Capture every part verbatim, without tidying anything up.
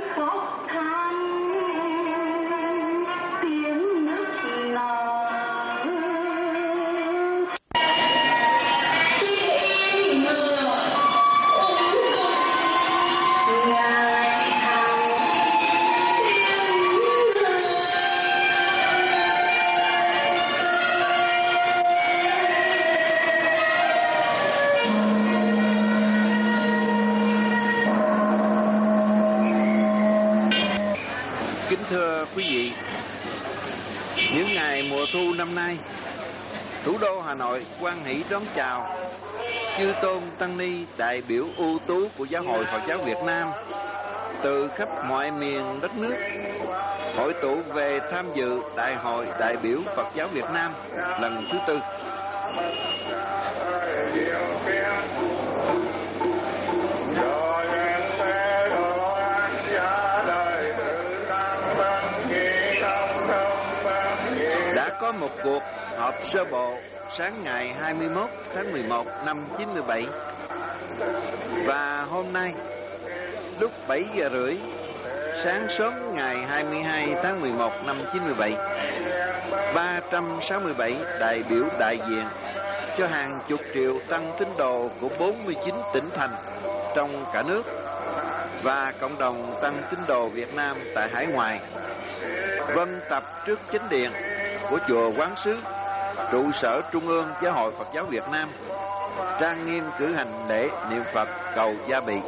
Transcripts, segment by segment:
Quý vị, những ngày mùa thu năm nay, thủ đô Hà Nội hoan hỷ đón chào chư tôn tăng ni đại biểu ưu tú của Giáo hội Phật giáo Việt Nam từ khắp mọi miền đất nước hội tụ về tham dự Đại hội đại biểu Phật giáo Việt Nam lần thứ tư. Có một cuộc họp sơ bộ sáng ngày hai mươi mốt tháng mười một năm chín mươi bảy và hôm nay lúc bảy giờ rưỡi sáng sớm ngày hai mươi hai tháng mười một năm chín mươi bảy, ba trăm sáu mươi bảy đại biểu đại diện cho hàng chục triệu tăng tín đồ của bốn mươi chín tỉnh thành trong cả nước và cộng đồng tăng tín đồ Việt Nam tại hải ngoại vân tập trước chánh điện của chùa Quán Sứ, trụ sở Trung ương Giáo hội Phật giáo Việt Nam, trang nghiêm cử hành lễ niệm Phật cầu gia bị.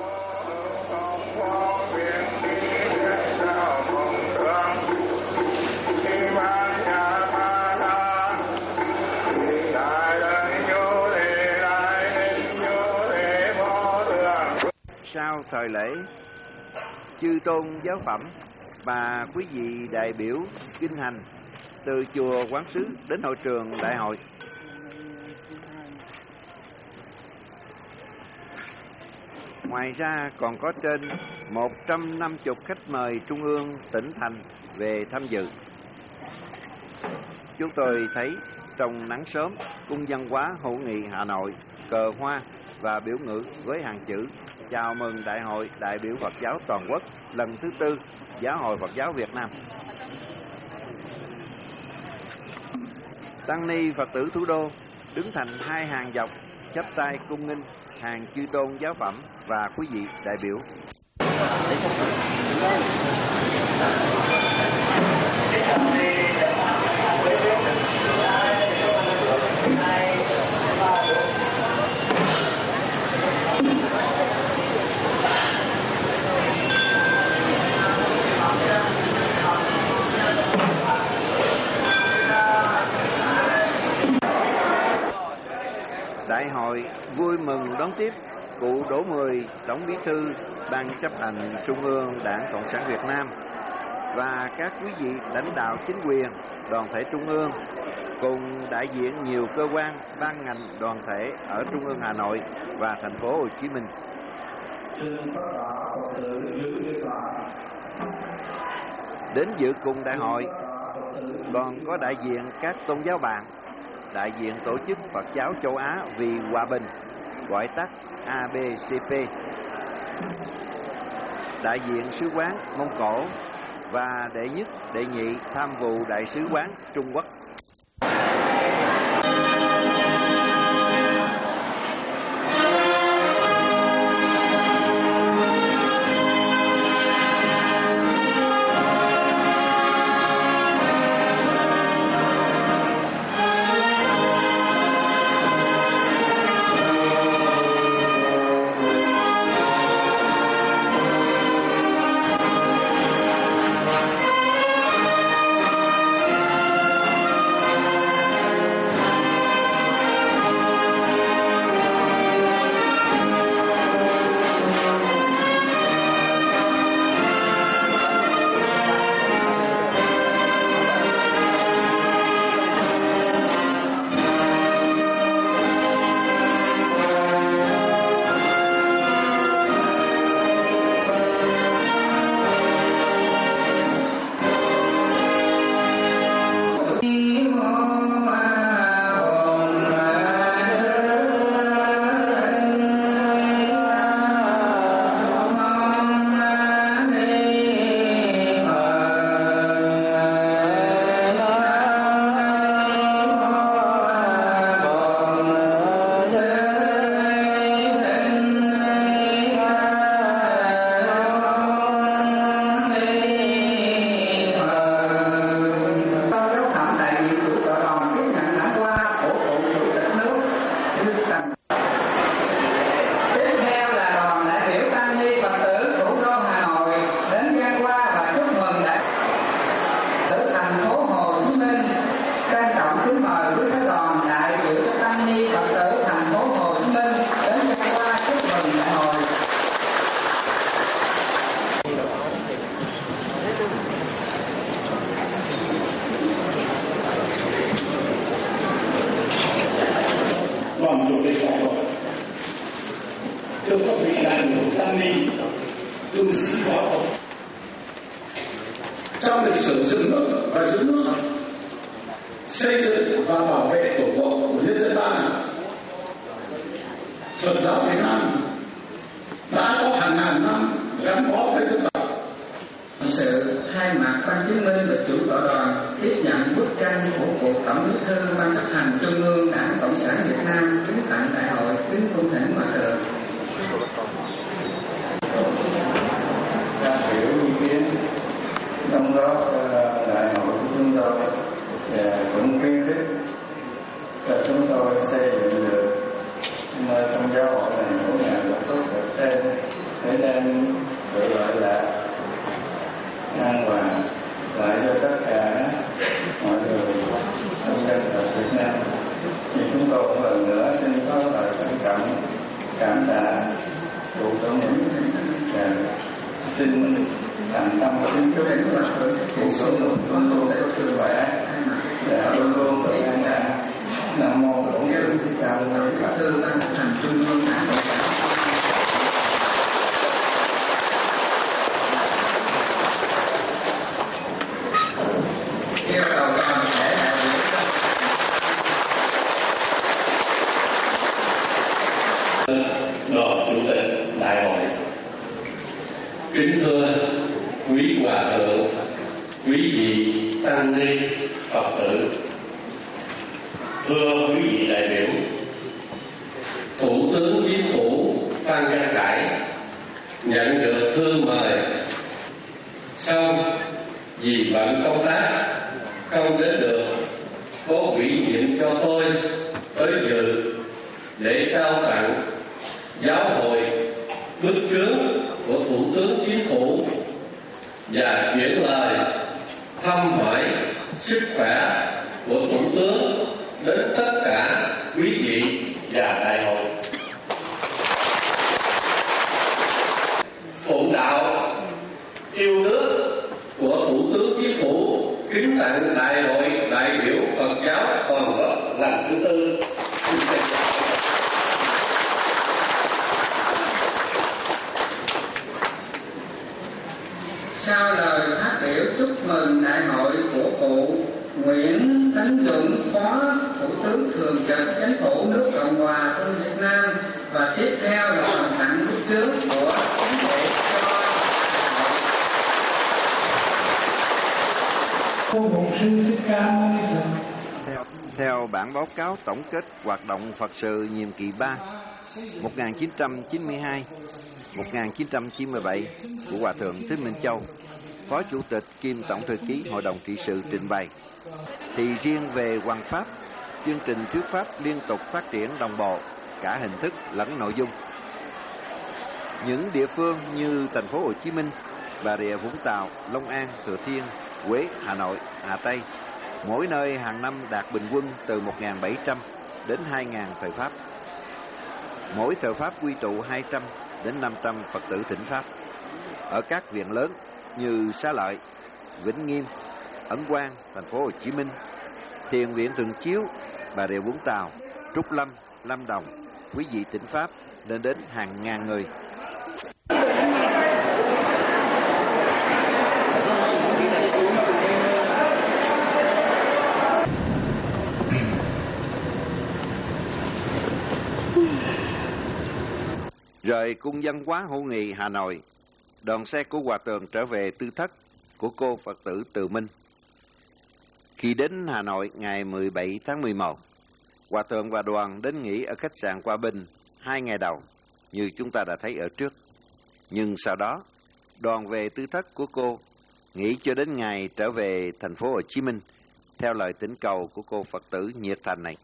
Sau thời lễ, chư tôn giáo phẩm và quý vị đại biểu kinh hành từ chùa Quán Sứ đến hội trường đại hội. Ngoài ra còn có trên một trăm năm mươi khách mời trung ương tỉnh thành về tham dự. Chúng tôi thấy trong nắng sớm, cung văn hóa hữu nghị Hà Nội, cờ hoa và biểu ngữ với hàng chữ chào mừng Đại hội đại biểu Phật giáo toàn quốc lần thứ tư Giáo hội Phật giáo Việt Nam. Tăng ni Phật tử thủ đô đứng thành hai hàng dọc, chắp tay cung nghênh hàng chư tôn giáo phẩm và quý vị đại biểu. Đại hội vui mừng đón tiếp cụ Đỗ Mười, Tổng Bí thư Ban chấp hành Trung ương Đảng Cộng sản Việt Nam và các quý vị lãnh đạo chính quyền, đoàn thể trung ương cùng đại diện nhiều cơ quan, ban ngành, đoàn thể ở Trung ương Hà Nội và thành phố Hồ Chí Minh. Đến dự cùng đại hội còn có đại diện các tôn giáo bạn, đại diện tổ chức Phật giáo châu Á vì hòa bình, gọi tắt A B C P, đại diện sứ quán Mông Cổ và đệ nhất, đệ nhị tham vụ đại sứ quán Trung Quốc. tăng ni, tu sĩ võ thuật. Trong lịch sử dựng nước và giữ nước, xây dựng và bảo vệ tổ quốc của nhân dân ta, Phật giáo Việt Nam đã có hàng ngàn năm gắn bó với dân tộc. Sự thay mặt ban chứng minh và chủ tọa đoàn tiếp nhận bức tranh của cuộc tổng bí thư ban chấp hành trung ương Đảng Cộng sản Việt Nam kính tặng đại hội kính cung thỉnh hòa thượng. Phát biểu ý kiến đóng góp đại hội của chúng tôi và cũng khuyến khích cho chúng tôi xây dựng được nơi trong giáo hội này mỗi ngày một tốt đẹp thêm để đem sự lợi lạc an hòa lại cho tất cả mọi người trong dân tộc Việt Nam. Thì chúng tôi một lần nữa xin có lời trân trọng cảm tạ cụ tổng bí thư và xin thành tâm kính chúc cụ tổng luôn luôn có sức khỏe và luôn luôn tự an lạc. Nam mô Bổn Sư Thích Ca Mâu Ni Phật. Thư ban chấp hành trung ương Đảng Cộng sản. Yêu cầu toàn thể đại biểu đoàn chủ tịch đại hội, kính thưa quý hòa thượng, quý vị tăng ni Phật tử, thưa quý vị đại biểu, Thủ tướng Chính phủ Phan Văn Khải nhận được thư mời, xong vì bận công tác không đến được, có ủy nhiệm cho tôi tới dự để trao tặng giáo hội bức trướng của Thủ tướng Chính phủ và chuyển lời thăm hỏi sức khỏe của Thủ tướng đến tất cả quý vị và đại hội. Phụng đạo yêu nước của Thủ tướng Chính phủ kính tặng đại hội đại biểu Phật giáo toàn quốc lần thứ tư. Sau lời phát biểu chúc mừng đại hội của cụ Nguyễn Tấn Dũng, Phó Thủ tướng Thường trực Chính phủ nước Cộng hòa xã hội Việt Nam, và tiếp theo là phần tặng bức trướng của Chính phủ cho Bổn Sư Thích Ca Mâu Ni Phật. Theo, theo bản báo cáo tổng kết hoạt động Phật sự nhiệm kỳ ba một nghìn chín trăm chín mươi hai đến một nghìn chín trăm chín mươi bảy của Hòa thượng Thích Minh Châu, Phó Chủ tịch kiêm Tổng thư ký Hội đồng trị sự trình bày, thì riêng về Hoằng Pháp, chương trình thuyết pháp liên tục phát triển đồng bộ cả hình thức lẫn nội dung. Những địa phương như thành phố Hồ Chí Minh, Bà Rịa Vũng Tàu, Long An, Thừa Thiên, Huế, Hà Nội, Hà Tây, mỗi nơi hàng năm đạt bình quân từ một nghìn bảy trăm đến hai nghìn thời pháp. Mỗi thời pháp quy tụ hai trăm đến năm trăm Phật tử thỉnh pháp. Ở các viện lớn như Xá Lợi, Vĩnh Nghiêm, Ấn Quang, thành phố Hồ Chí Minh, Thiền viện Thường Chiếu, Bà Rịa Vũng Tàu, Trúc Lâm, Lâm Đồng, quý vị thỉnh pháp lên đến hàng ngàn người. Rời cung văn hóa hữu nghị Hà Nội, đoàn xe của Hòa thượng trở về tư thất của cô Phật tử Từ Minh. Khi đến Hà Nội ngày mười bảy tháng mười một, Hòa thượng và đoàn đến nghỉ ở khách sạn Hòa Bình hai ngày đầu, như chúng ta đã thấy ở trước. Nhưng sau đó, đoàn về tư thất của cô, nghỉ cho đến ngày trở về thành phố Hồ Chí Minh, theo lời thỉnh cầu của cô Phật tử nhiệt thành này.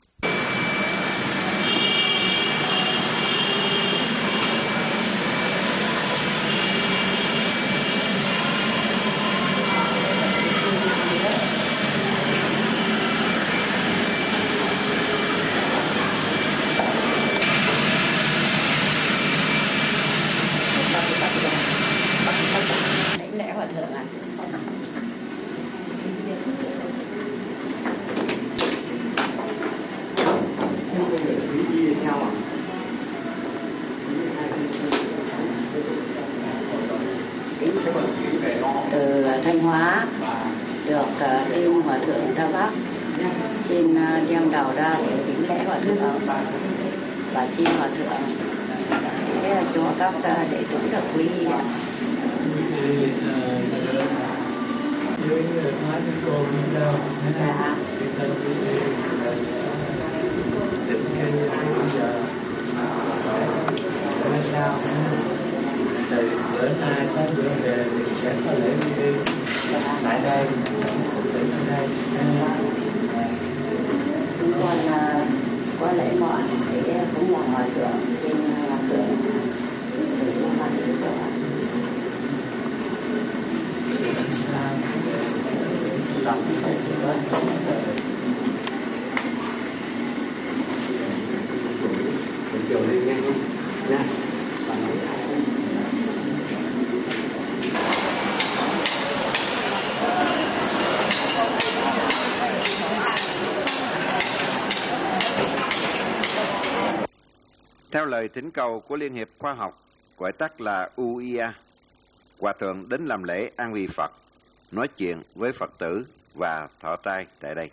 Lễ hòa thượng ạ. Theo ạ. từ Thanh Hóa được tin hòa thượng ra Bắc, xin đem đầu ra để đính lễ hòa thượng và xin hòa thượng để cho các đệ tử được quy y. Từ bữa nay tới bữa về thì sẽ có lễ quy y tại đây, từ đây. Chúng con có lễ mọn để cũng là hòa thượng, xin hòa thượng từ hòa thượng cho lòng phải vâng. Chiều lên nghe không? Nha. Theo lời thỉnh cầu của Liên hiệp Khoa học, gọi tắt là u i a, Hòa thượng đến làm lễ an vị Phật, nói chuyện với Phật tử và thọ trai tại đây.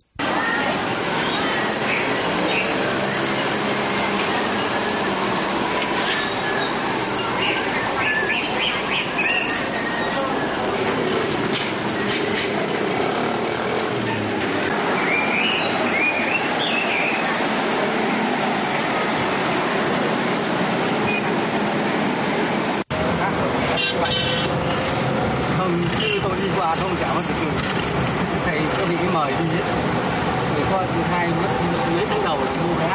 Hôm chứ tôi đi qua tôi chả mất được, thầy có bị mời đi hết, rồi có hai mấy tháng đầu mua vé.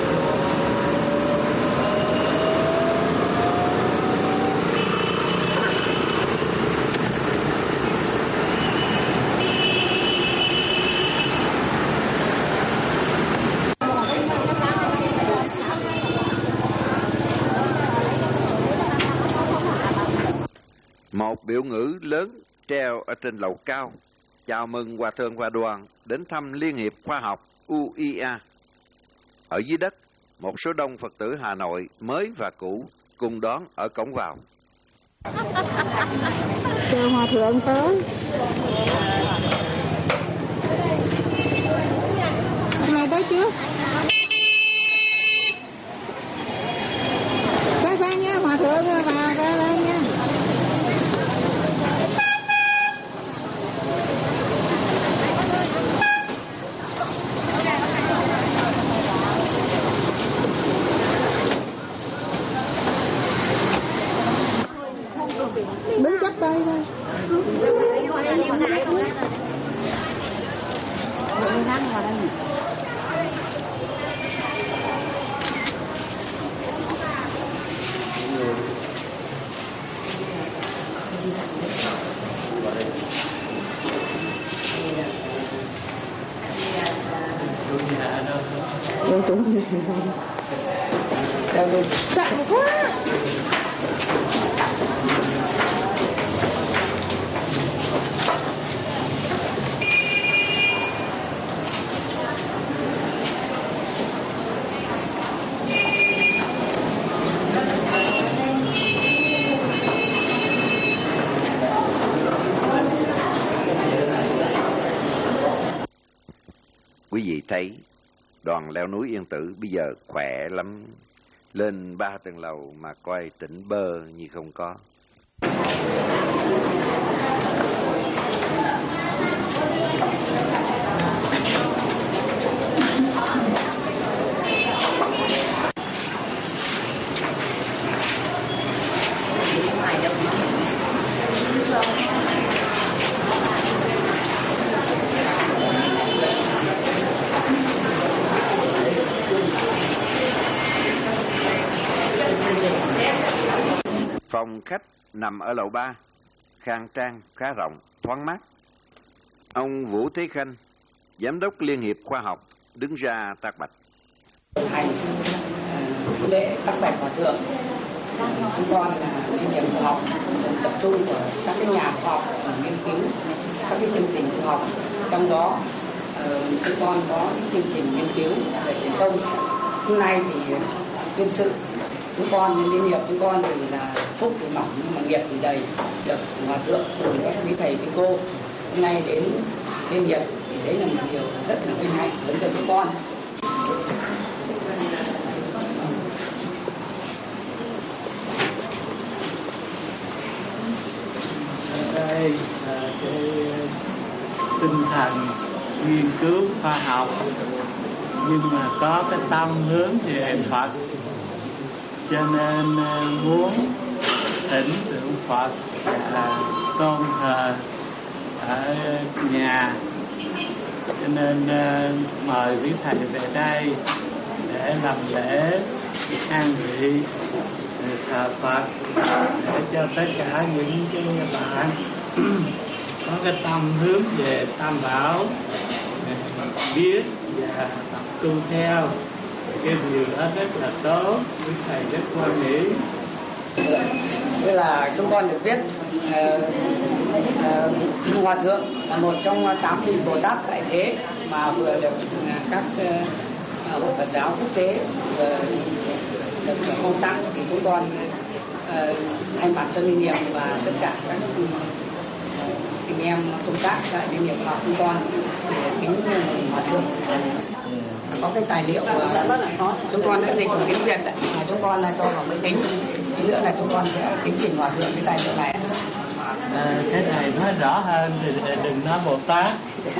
Một biểu ngữ lớn treo ở trên lầu cao chào mừng Hòa thượng và đoàn đến thăm Liên hiệp Khoa học u i a. Ở dưới đất, một số đông Phật tử Hà Nội mới và cũ cùng đón ở cổng vào. Chờ Hòa thượng tới. Hôm nay tới trước. Ra xa nha, Hòa thượng vào ra đây nha. Đứng chắp tay thôi. Đâu tụng đâu chạy quá. Quý vị thấy đoàn leo núi Yên Tử bây giờ khỏe lắm, lên ba tầng lầu mà coi tỉnh bơ như không có. Phòng khách nằm ở lầu ba, khang trang, khá rộng, thoáng mát. Ông Vũ Thế Khanh, Giám đốc Liên hiệp Khoa học, đứng ra tác bạch. Thầy lễ tác bạch hòa thượng, chúng con là Liên hiệp Khoa học tập trung của các cái nhà khoa học nghiên cứu các cái chương trình khoa học, trong đó chúng con có những chương trình nghiên cứu về truyền thông. Hôm nay thì tuyên sự chúng con Liên hiệp chúng con thì là phúc thì mỏng nhưng mà nghiệp thì dày, được hòa thượng cùng các quý thầy quý cô hôm nay đến thêm nghiệp thì đấy là một điều rất là vinh hạnh đối cho chúng con. Đây là cái tinh thần nghiên cứu khoa học nhưng mà có cái tâm hướng về Phật, cho nên muốn thỉnh tượng Phật là tôn thờ ở nhà, cho nên mời quý thầy về đây để làm lễ an vị thờ Phật, để cho tất cả những cái bạn có cái tâm hướng về Tam Bảo biết và tập tu theo. Cái điều đó rất là tốt, quý thầy rất quan nghĩ. Tức là chúng con được biết uh, uh, Hòa Thượng là một trong tám vị Bồ Tát tại thế mà vừa được uh, các uh, hội Phật giáo quốc tế uh, được phong tặng, thì chúng con uh, thay mặt cho Liên Hiệp và tất cả các uh, anh em công tác tại Liên Hiệp học chúng con để kính Hòa Thượng. Có cái tài liệu uh, chúng con đã dịch tiếng Việt đấy, mà chúng con là cho vào máy tính, tí nữa là chúng con sẽ kính trình Hòa Thượng cái tài liệu này. À, cái này nói rõ hơn thì đừng nói Bồ Tát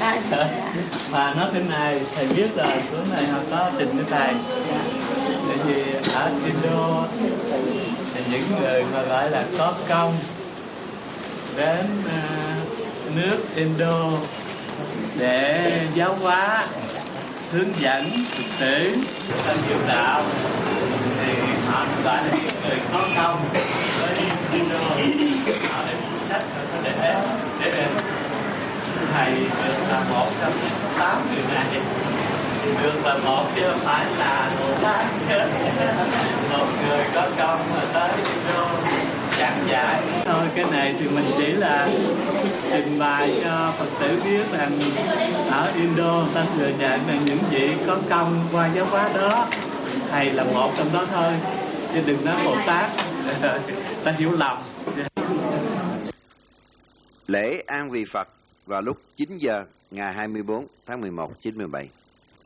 mà nói thế này, thầy biết là chỗ này họ có trình với thầy, tại vì ở Indo thì những người mà gọi là có công đến uh, nước Indo để giáo hóa, hướng dẫn thực tiễn theo diệu đạo, thì họ gọi là những người có công với Indo, họ để phụ trách để để để thầy được là một trong tám người này, được là một chứ không phải là Bồ Tát, một người có công mà tới Indo giảng dạy thôi. Cái này thì mình chỉ là trình bày cho Phật tử biết rằng ở Indo ta thừa nhận là những vị có công qua giáo hóa đó, thầy là một trong đó thôi, chứ đừng nói Bồ Tát ta hiểu lầm. Lễ an vị Phật vào lúc chín giờ ngày hai mươi bốn tháng mười một chín mươi bảy.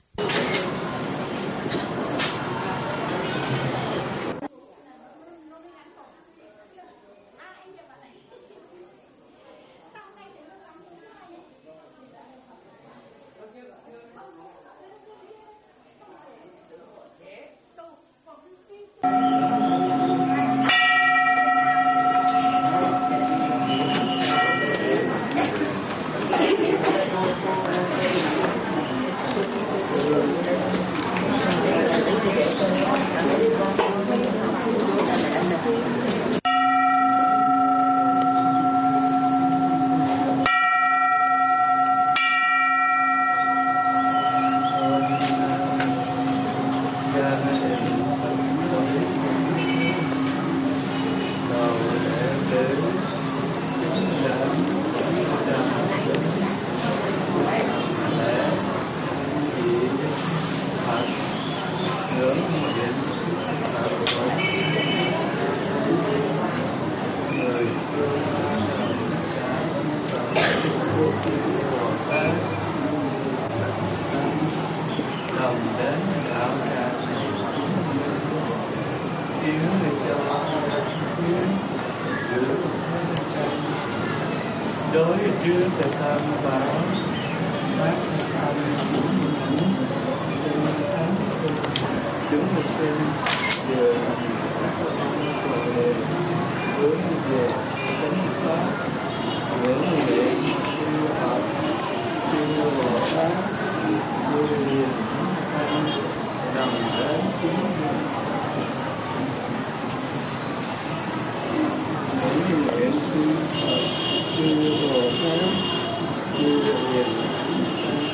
Đối trước về tham bảo phát tâm chúng sinh đều hướng về chánh pháp, những nguyện siêu học siêu Bồ Tát siêu hiền thanh đồng đến chính mình. Những nguyện siêu học siêu Bồ Tát siêu hiền thanh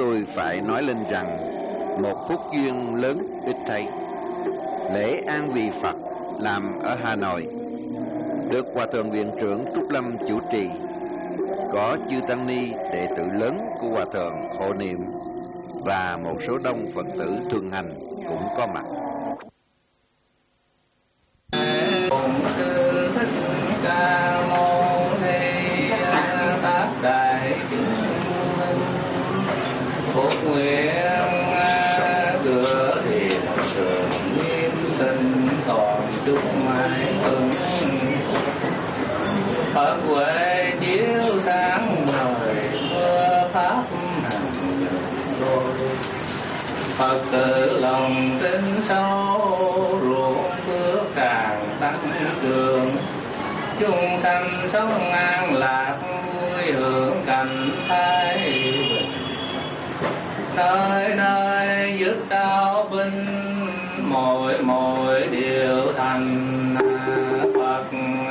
tôi phải nói lên rằng một phúc duyên lớn ít thấy. Lễ an vị Phật làm ở Hà Nội, được Hòa thượng Viện trưởng Trúc Lâm chủ trì. Có chư tăng ni đệ tử lớn của Hòa thượng hộ niệm và một số đông Phật tử thường hành cũng có mặt. Phúc nguyện cửa thiền trường niệm tinh toàn chúc mãi ưng Phật huệ chiếu sáng ngời mưa pháp hành rồi Phật tử lòng tin sâu ruộng phước càng tăng cường chúng sanh sống an lạc vui hưởng cảnh thái bình nơi nơi dứt đau binh mỗi mỗi điều thành Phật.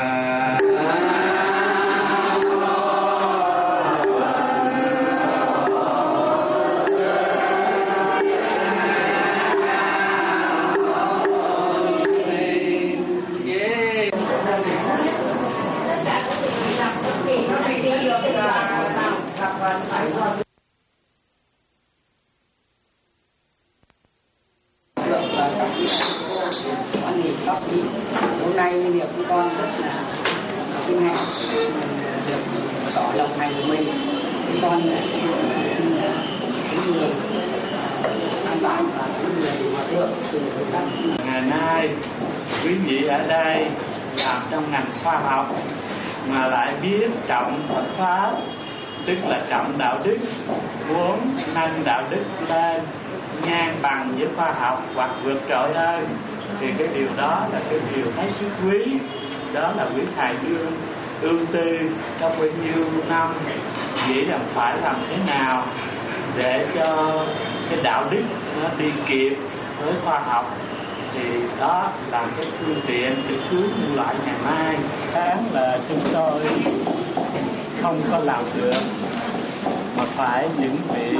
Hôm nay việc của con rất là vinh hạnh được tỏ lòng thành của mình. Con xin những người an bài và những người hòa thượng từ các. Ngày nay quý vị ở đây làm trong ngành khoa học mà lại biết trọng Phật pháp, tức là trọng đạo đức, muốn nâng đạo đức lên ngang bằng với khoa học hoặc vượt trội hơn, thì cái điều đó là cái điều hết sức quý. Đó là quý thầy Dương ưu tư trong bao nhiêu năm nghĩ rằng phải làm thế nào để cho cái đạo đức nó đi kịp với khoa học, thì đó là cái phương tiện để cứu nhân loại ngày mai. Đáng là chúng tôi không có làm được mà phải những vị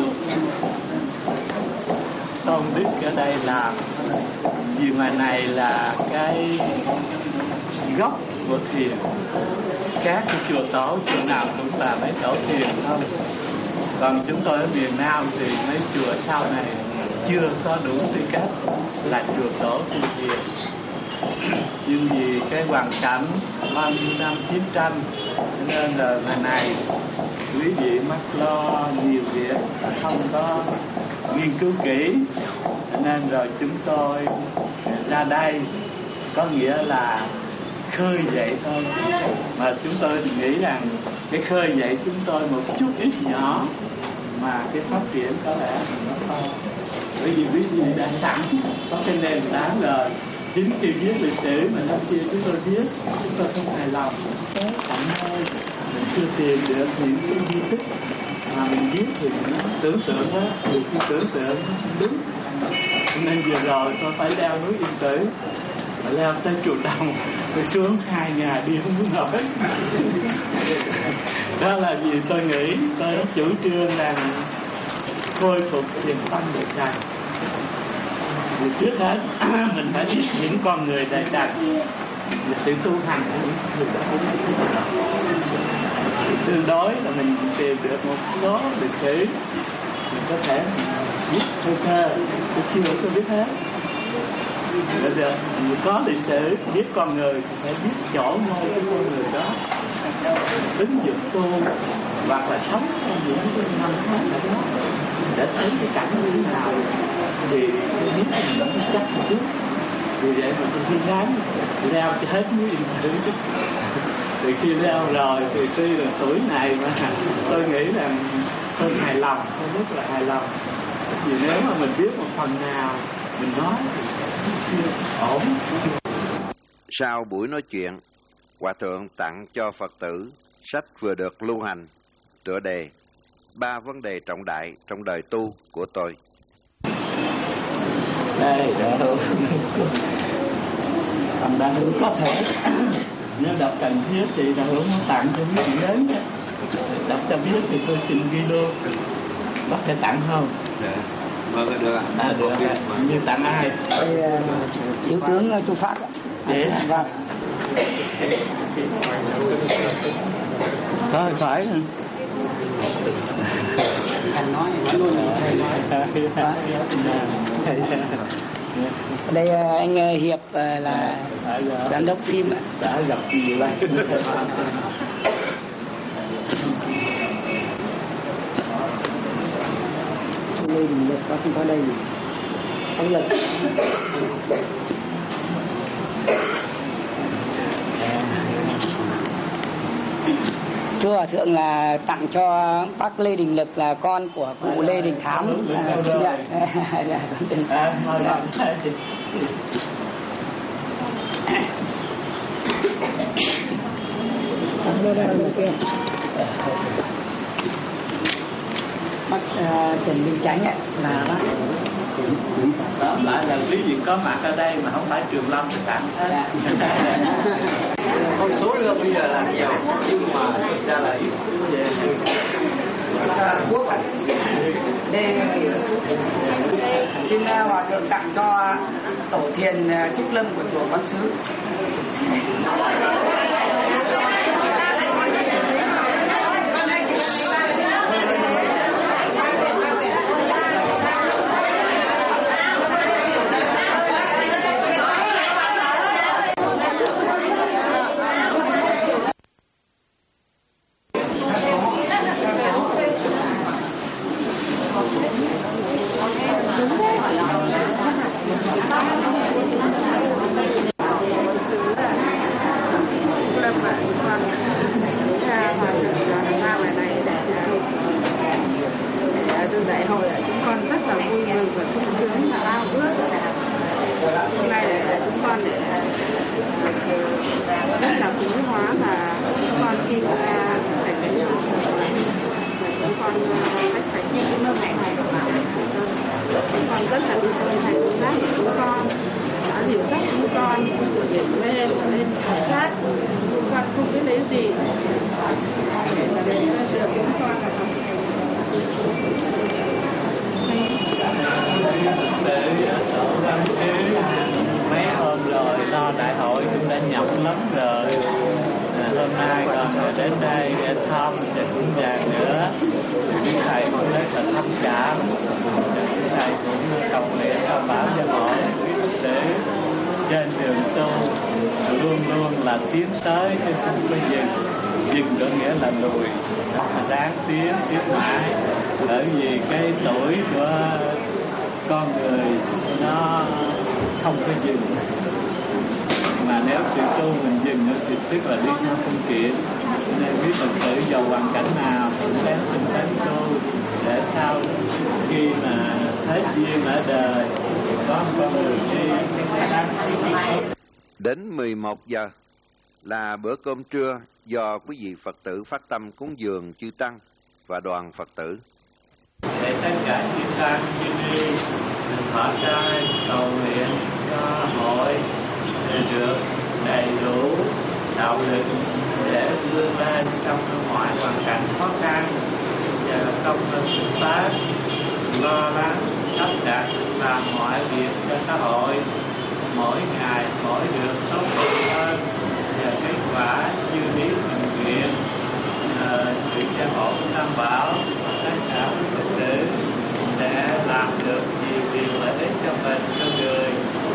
tôn đức ở đây làm. Vì ngoài này là cái gốc của thiền, các cái chùa tổ chùa nào cũng là mấy tổ thiền không. Còn chúng tôi ở miền Nam thì mấy chùa sau này chưa có đủ tư cách là chùa tổ tu thiền. Nhưng vì cái hoàn cảnh bao nhiêu năm chiến tranh nên là ngày này quý vị mắc lo nhiều việc, không có nghiên cứu kỹ, nên rồi chúng tôi ra đây có nghĩa là khơi dậy thôi. Mà chúng tôi nghĩ rằng cái khơi dậy chúng tôi một chút ít nhỏ mà cái phát triển có lẽ nó to, bởi vì quý vị đã sẵn có cái nền tảng rồi. Chính khi viết lịch sử mà năm kia chúng tôi viết, chúng tôi không hài lòng tới tận nơi mình chưa tìm được những cái di tích mà mình viết thì nó tưởng tượng á, thì cái tưởng tượng nó không đúng. Nên vừa rồi tôi phải leo núi Yên Tử, mà leo tới chùa Đồng, rồi xuống hai nhà đi không muốn nổi. Đó là vì tôi nghĩ tôi chủ trương là khôi phục thiền tâm được rằng thì trước hết mình phải biết những con người đại trạch và sự tu hành của những người đó cũng tương đối là mình tìm được một số lịch sử mình có thể viết sơ sơ, tôi chưa có biết hết. Bây giờ có lịch sử biết con người thì phải biết chỗ ngôi của con người đó, ứng dụng tu hoặc là sống trong những cái năm tháng đó để thấy cái cảnh như thế nào thì tôi biết mình nó chắc một chút. Vì vậy mà tôi đi ráng leo cho hết núi Yên Tử. Thì khi leo rồi thì tuy là tuổi này mà tôi nghĩ là tôi hài lòng, tôi rất là hài lòng. Vì nếu mà mình biết một phần nào mình nói thì chưa ổn. Sau buổi nói chuyện, Hòa thượng tặng cho Phật tử sách vừa được lưu hành, tựa đề Ba vấn đề trọng đại trong đời tu của tôi. Đây, đó. Thành ra cũng có thể nếu đọc cần thiết thì đạo hữu tặng cho biết lớn nhé. Đọc cho biết thì tôi xin ghi luôn. Bác sẽ tặng không? Dạ. Vâng, được ạ. À, được ạ. Như tặng ai? Thiếu tướng Chu Phát ạ. Để. Vâng. Thôi phải. Anh nói, nói luôn. Đây anh Hiệp là giám đốc phim ạ. Đã gặp nhiều lắm. Lê Đình Lực có không có đây gì? Anh Lực. Thưa Hòa Thượng là tặng cho bác Lê Đình Lực là con của cụ Lê Đình Thám. À, dạ. Dạ, con tên Thám. Đây đây đây kia. Bác uh, Trần Minh Chánh ấy, là bác đó lại là quý vị có mặt ở đây mà không phải Trường Lâm thì tặng hết. Con số lượng bây giờ là nhiều nhưng mà thực ra là ít. Quốc ạ. Đây xin Hòa Thượng tặng cho tổ thiền Trúc Lâm của chùa Quán Sứ. Đại hội là chúng con rất là vui mừng và sung sướng và ao ước. Hôm nay là chúng con để rất là quý hóa và chúng con khi mà phải đến và chúng con phải phải chi cái mơ ngày này của bạn. Chúng con rất là vui mừng thầy công tác của chúng con đã dìu dắt chúng con để lên lên khảo sát. Chúng con không biết lấy gì để là để được chúng con là học để tổ đăng ký mấy hôm rồi lo đại hội cũng đã nhọc lắm rồi. À, hôm nay còn đến đây để thăm và cũng vàng nữa. Quý thầy cũng rất là thâm cảm. Quý thầy cũng cầu nguyện đảm bảo cho mọi quý Phật tử trên đường tu luôn luôn là tiến tới chứ không có dừng. Dừng có nghĩa là lùi, mà đáng tiến tiến mãi, bởi vì cái tuổi của con người nó không có dừng, mà nếu sự tu mình dừng nữa thì tức là đi nó không kịp. Nên quý Phật tử dầu hoàn cảnh nào cũng đến tinh tấn tu để sau khi mà hết duyên ở đời có con đường đi đáng tiến. Đến mười một giờ là bữa cơm trưa do quý vị Phật tử phát tâm cúng dường chư tăng và đoàn Phật tử. Để tất cả chư tăng chư ni thọ trai cầu nguyện cho hội được đầy đủ đạo lực để vươn lên trong mọi hoàn cảnh khó khăn và không ngừng thực tác lo lắng sắp đặt làm mọi việc cho xã hội mỗi ngày mỗi được tốt hơn và kết quả như lý thành nguyện. À, sự gia hộ tam bảo tất cả các Phật tử sẽ làm được gì điều lợi ích cho mình cho người.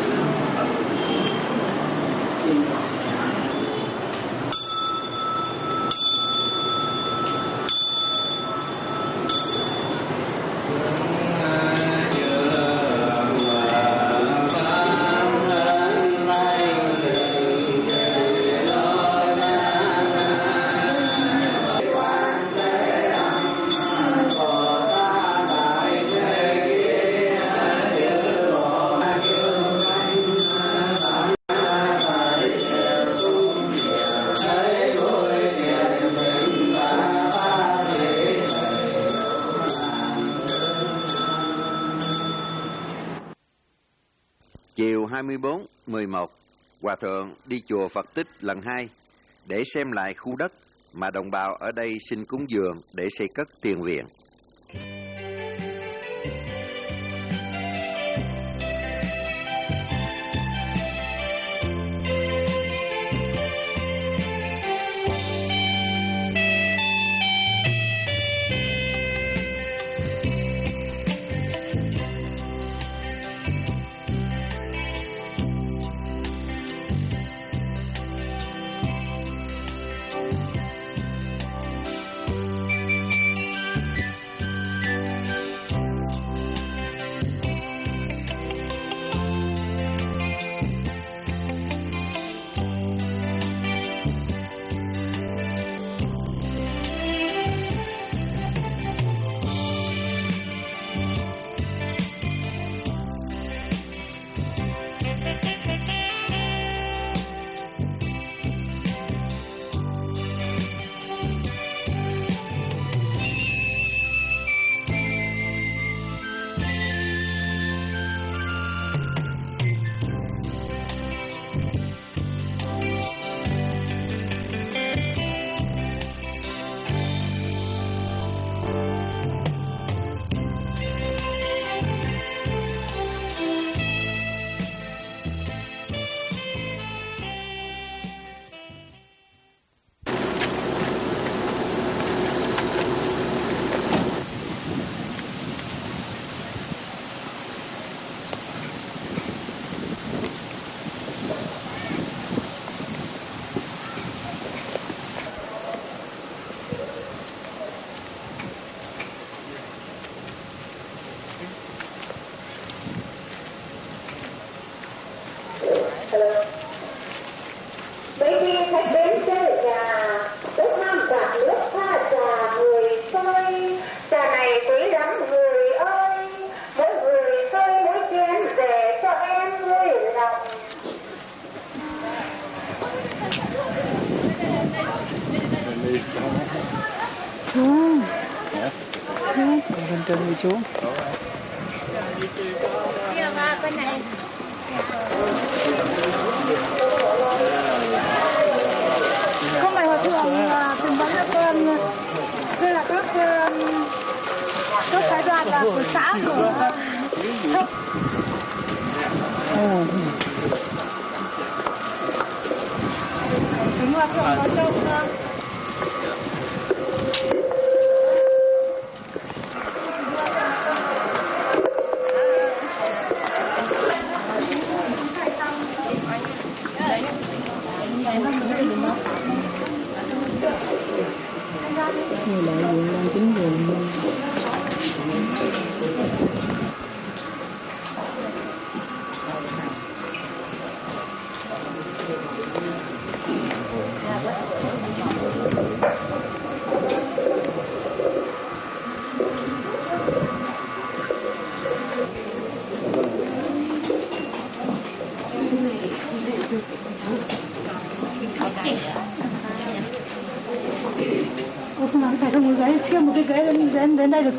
Chiều hai mươi bốn mười một, Hòa Thượng đi chùa Phật Tích lần hai để xem lại khu đất mà đồng bào ở đây xin cúng dường để xây cất thiền viện. chú. Kia ba bên này. Có mày hòa thượng trình bắn cho con, đây là các các phái đoàn là của xã của đúng là thượng có trông người đại diện ban chính quyền. Ủa không làm phải không có ghế, siêu một cái ghế đến, đến, đến đây được.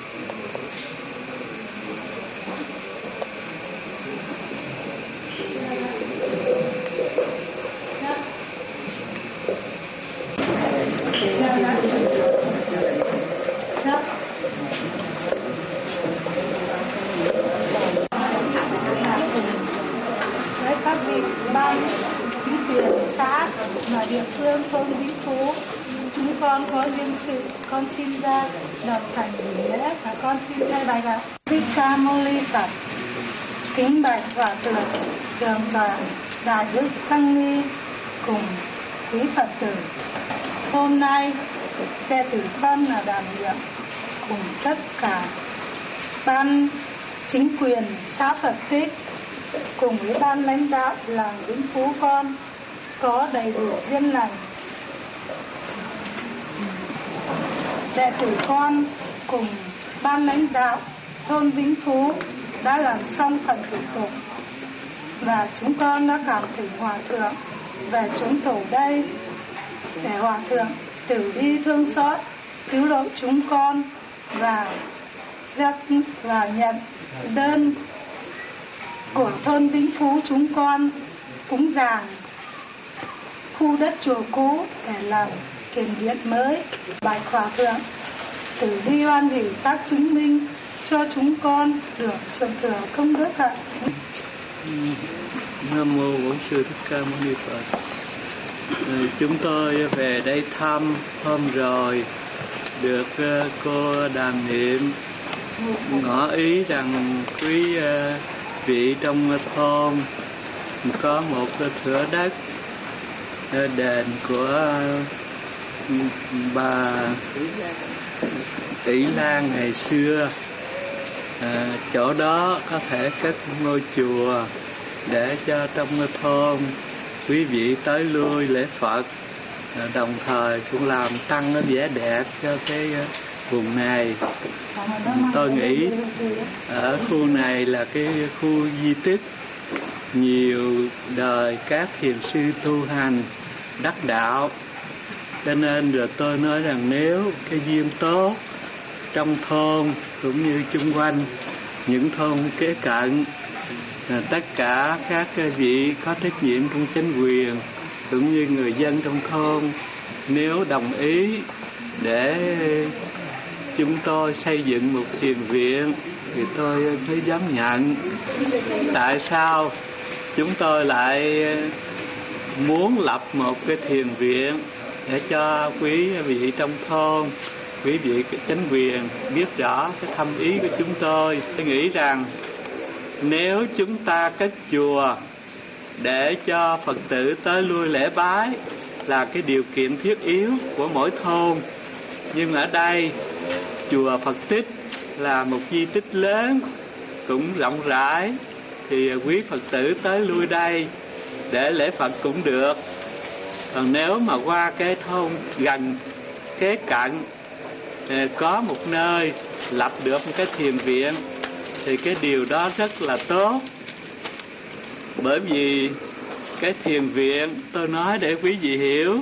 Đấy, các vị ban chính quyền xã và địa phương thôn Vĩnh Phú, chúng con có nhân sự, con xin ra đọc thành buổi lễ và con xin thay bài là Thích Ca Mâu Ni Phật. Kính bạch hòa thượng, thượng tọa đại đức tăng ni cùng quý Phật tử. Hôm nay đệ tử con là đảm nhiệm cùng tất cả ban chính quyền xã Phật Tích cùng với ban lãnh đạo làng Vĩnh Phú con có đầy đủ duyên lành. Đệ tử con cùng ban lãnh đạo thôn Vĩnh Phú đã làm xong phần thủ tục và chúng con đã cảm thỉnh hòa thượng về chúng tổ đây để hòa thượng tử bi thương xót cứu độ chúng con và giác và nhận đơn của thôn Vĩnh Phú chúng con cúng dường khu đất chùa cũ để làm tiền điện mới. Bạch hòa thượng tử bi oan hỷ tác chứng minh cho chúng con được truyền thừa công đức ạ. Nam mô Bổn Sư Thích Ca Mâu Ni Phật. Chúng tôi về đây thăm hôm rồi được cô đàm niệm ngỏ ý rằng quý vị trong thôn có một thửa đất đền của bà Tỷ Lan ngày xưa. À, chỗ đó có thể cất ngôi chùa để cho trong thôn quý vị tới lui lễ Phật, à, đồng thời cũng làm tăng nó vẻ đẹp cho cái vùng này. Tôi nghĩ ở khu này là cái khu di tích nhiều đời các thiền sư tu hành đắc đạo, cho nên rồi tôi nói rằng nếu cái duyên tốt trong thôn cũng như chung quanh những thôn kế cận, tất cả các vị có trách nhiệm trong chính quyền cũng như người dân trong thôn nếu đồng ý để chúng tôi xây dựng một thiền viện thì tôi mới dám nhận. Tại sao chúng tôi lại muốn lập một cái thiền viện để cho quý vị trong thôn, quý vị chính quyền biết rõ cái thâm ý của chúng tôi? Tôi nghĩ rằng nếu chúng ta cất chùa để cho Phật tử tới lui lễ bái là cái điều kiện thiết yếu của mỗi thôn, nhưng ở đây chùa Phật Tích là một di tích lớn cũng rộng rãi, thì quý Phật tử tới lui đây để lễ Phật cũng được. Còn nếu mà qua cái thôn gần kế cận có một nơi lập được một cái thiền viện thì cái điều đó rất là tốt. Bởi vì cái thiền viện, tôi nói để quý vị hiểu,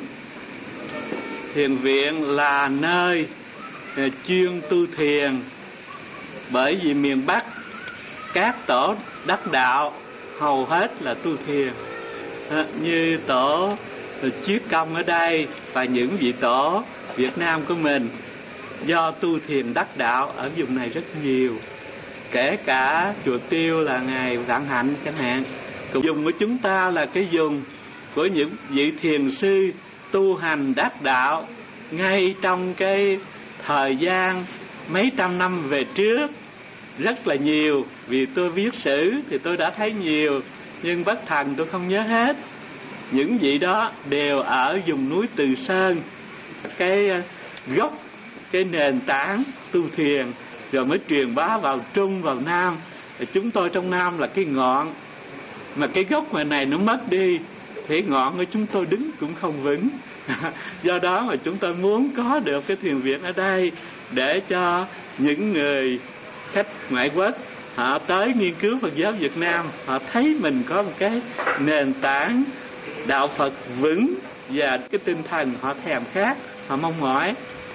thiền viện là nơi chuyên tu thiền Bởi vì miền Bắc các tổ đắc đạo hầu hết là tu thiền, à, như tổ Chiết Công ở đây và những vị tổ Việt Nam của mình do tu thiền đắc đạo ở vùng này rất nhiều. Kể cả chùa Tiêu là ngài Vạn Hạnh chẳng hạn. Vùng của chúng ta là cái vùng của những vị thiền sư tu hành đắc đạo ngay trong cái thời gian mấy trăm năm về trước rất là nhiều. Vì tôi viết sử thì tôi đã thấy nhiều, nhưng bất thần tôi không nhớ hết. Những vị đó đều ở vùng núi Từ Sơn, cái gốc, cái nền tảng tu thiền, rồi mới truyền bá vào Trung, vào Nam. Chúng tôi trong Nam là cái ngọn, mà cái gốc ngoài này nó mất đi thì ngọn của chúng tôi đứng cũng không vững. Do đó mà chúng tôi muốn có được cái thiền viện ở đây để cho những người khách ngoại quốc họ tới nghiên cứu Phật giáo Việt Nam, họ thấy mình có một cái nền tảng đạo Phật vững và cái tinh thần họ thèm khát, họ mong mỏi.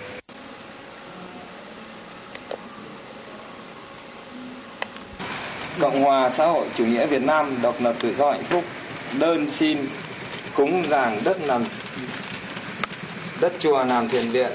Cộng hòa xã hội chủ nghĩa Việt Nam độc lập tự do hạnh phúc đơn xin cúng dường đất làm đất chùa làm thiền viện,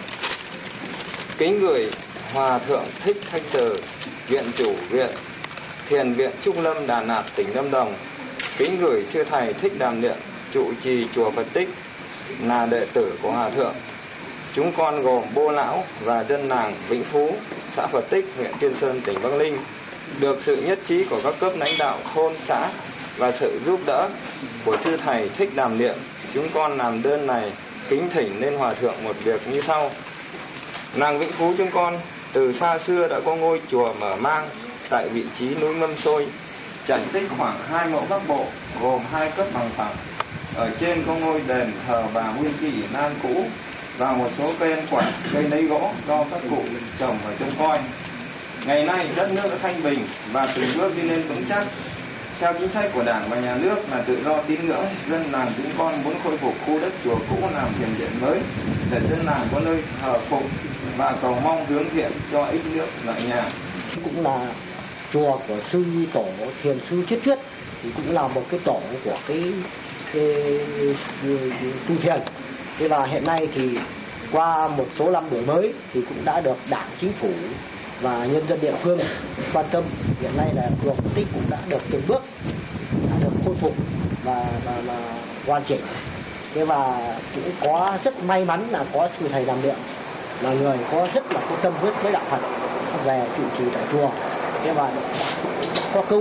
kính gửi Hòa thượng Thích Thanh Từ, viện chủ viện Thiền viện Trúc Lâm Đà Lạt, tỉnh Lâm Đồng, kính gửi sư thầy Thích Đàm Điện, trụ trì chùa Phật Tích, là đệ tử của Hòa thượng. Chúng con gồm Bô Lão và dân làng Vĩnh Phú, xã Phật Tích, huyện Tiên Sơn, tỉnh Bắc Ninh, được sự nhất trí của các cấp lãnh đạo thôn xã và sự giúp đỡ của sư thầy Thích Đàm Điện, chúng con làm đơn này kính thỉnh lên Hòa thượng một việc như sau. Làng Vĩnh Phú chúng con từ xa xưa đã có ngôi chùa mở mang tại vị trí núi Ngâm Xôi, trải tích khoảng hai mẫu bắc bộ, gồm hai cấp bằng phẳng. Ở trên có ngôi đền thờ bà Nguyên Kỳ Nan cũ và một số cây ăn quả, cây lấy gỗ do các cụ trồng và trông coi. Ngày nay đất nước đã thanh bình và từng bước đi lên vững chắc. Theo chính sách của Đảng và Nhà nước là tự do tín ngưỡng, dân làng chúng con muốn khôi phục khu đất chùa cũ làm thiền viện mới để dân làng có nơi thờ phụng và cầu mong hướng thiện cho ít nước lợi nhà. Cũng là chùa của sư tổ thiền sư Chiết Chiết, thì cũng là một cái tổ của cái, cái, cái, cái tu thiền. Thế và hiện nay thì qua một số năm đổi mới thì cũng đã được Đảng, Chính phủ và nhân dân địa phương quan tâm. Hiện nay là chùa Phật Tích cũng đã được từng bước đã được khôi phục và, và, và hoàn chỉnh. Thế và cũng có rất may mắn là có sư thầy Đàm Điện là người có rất là có tâm huyết với đạo Phật về trụ trì tại chùa. Thế và có công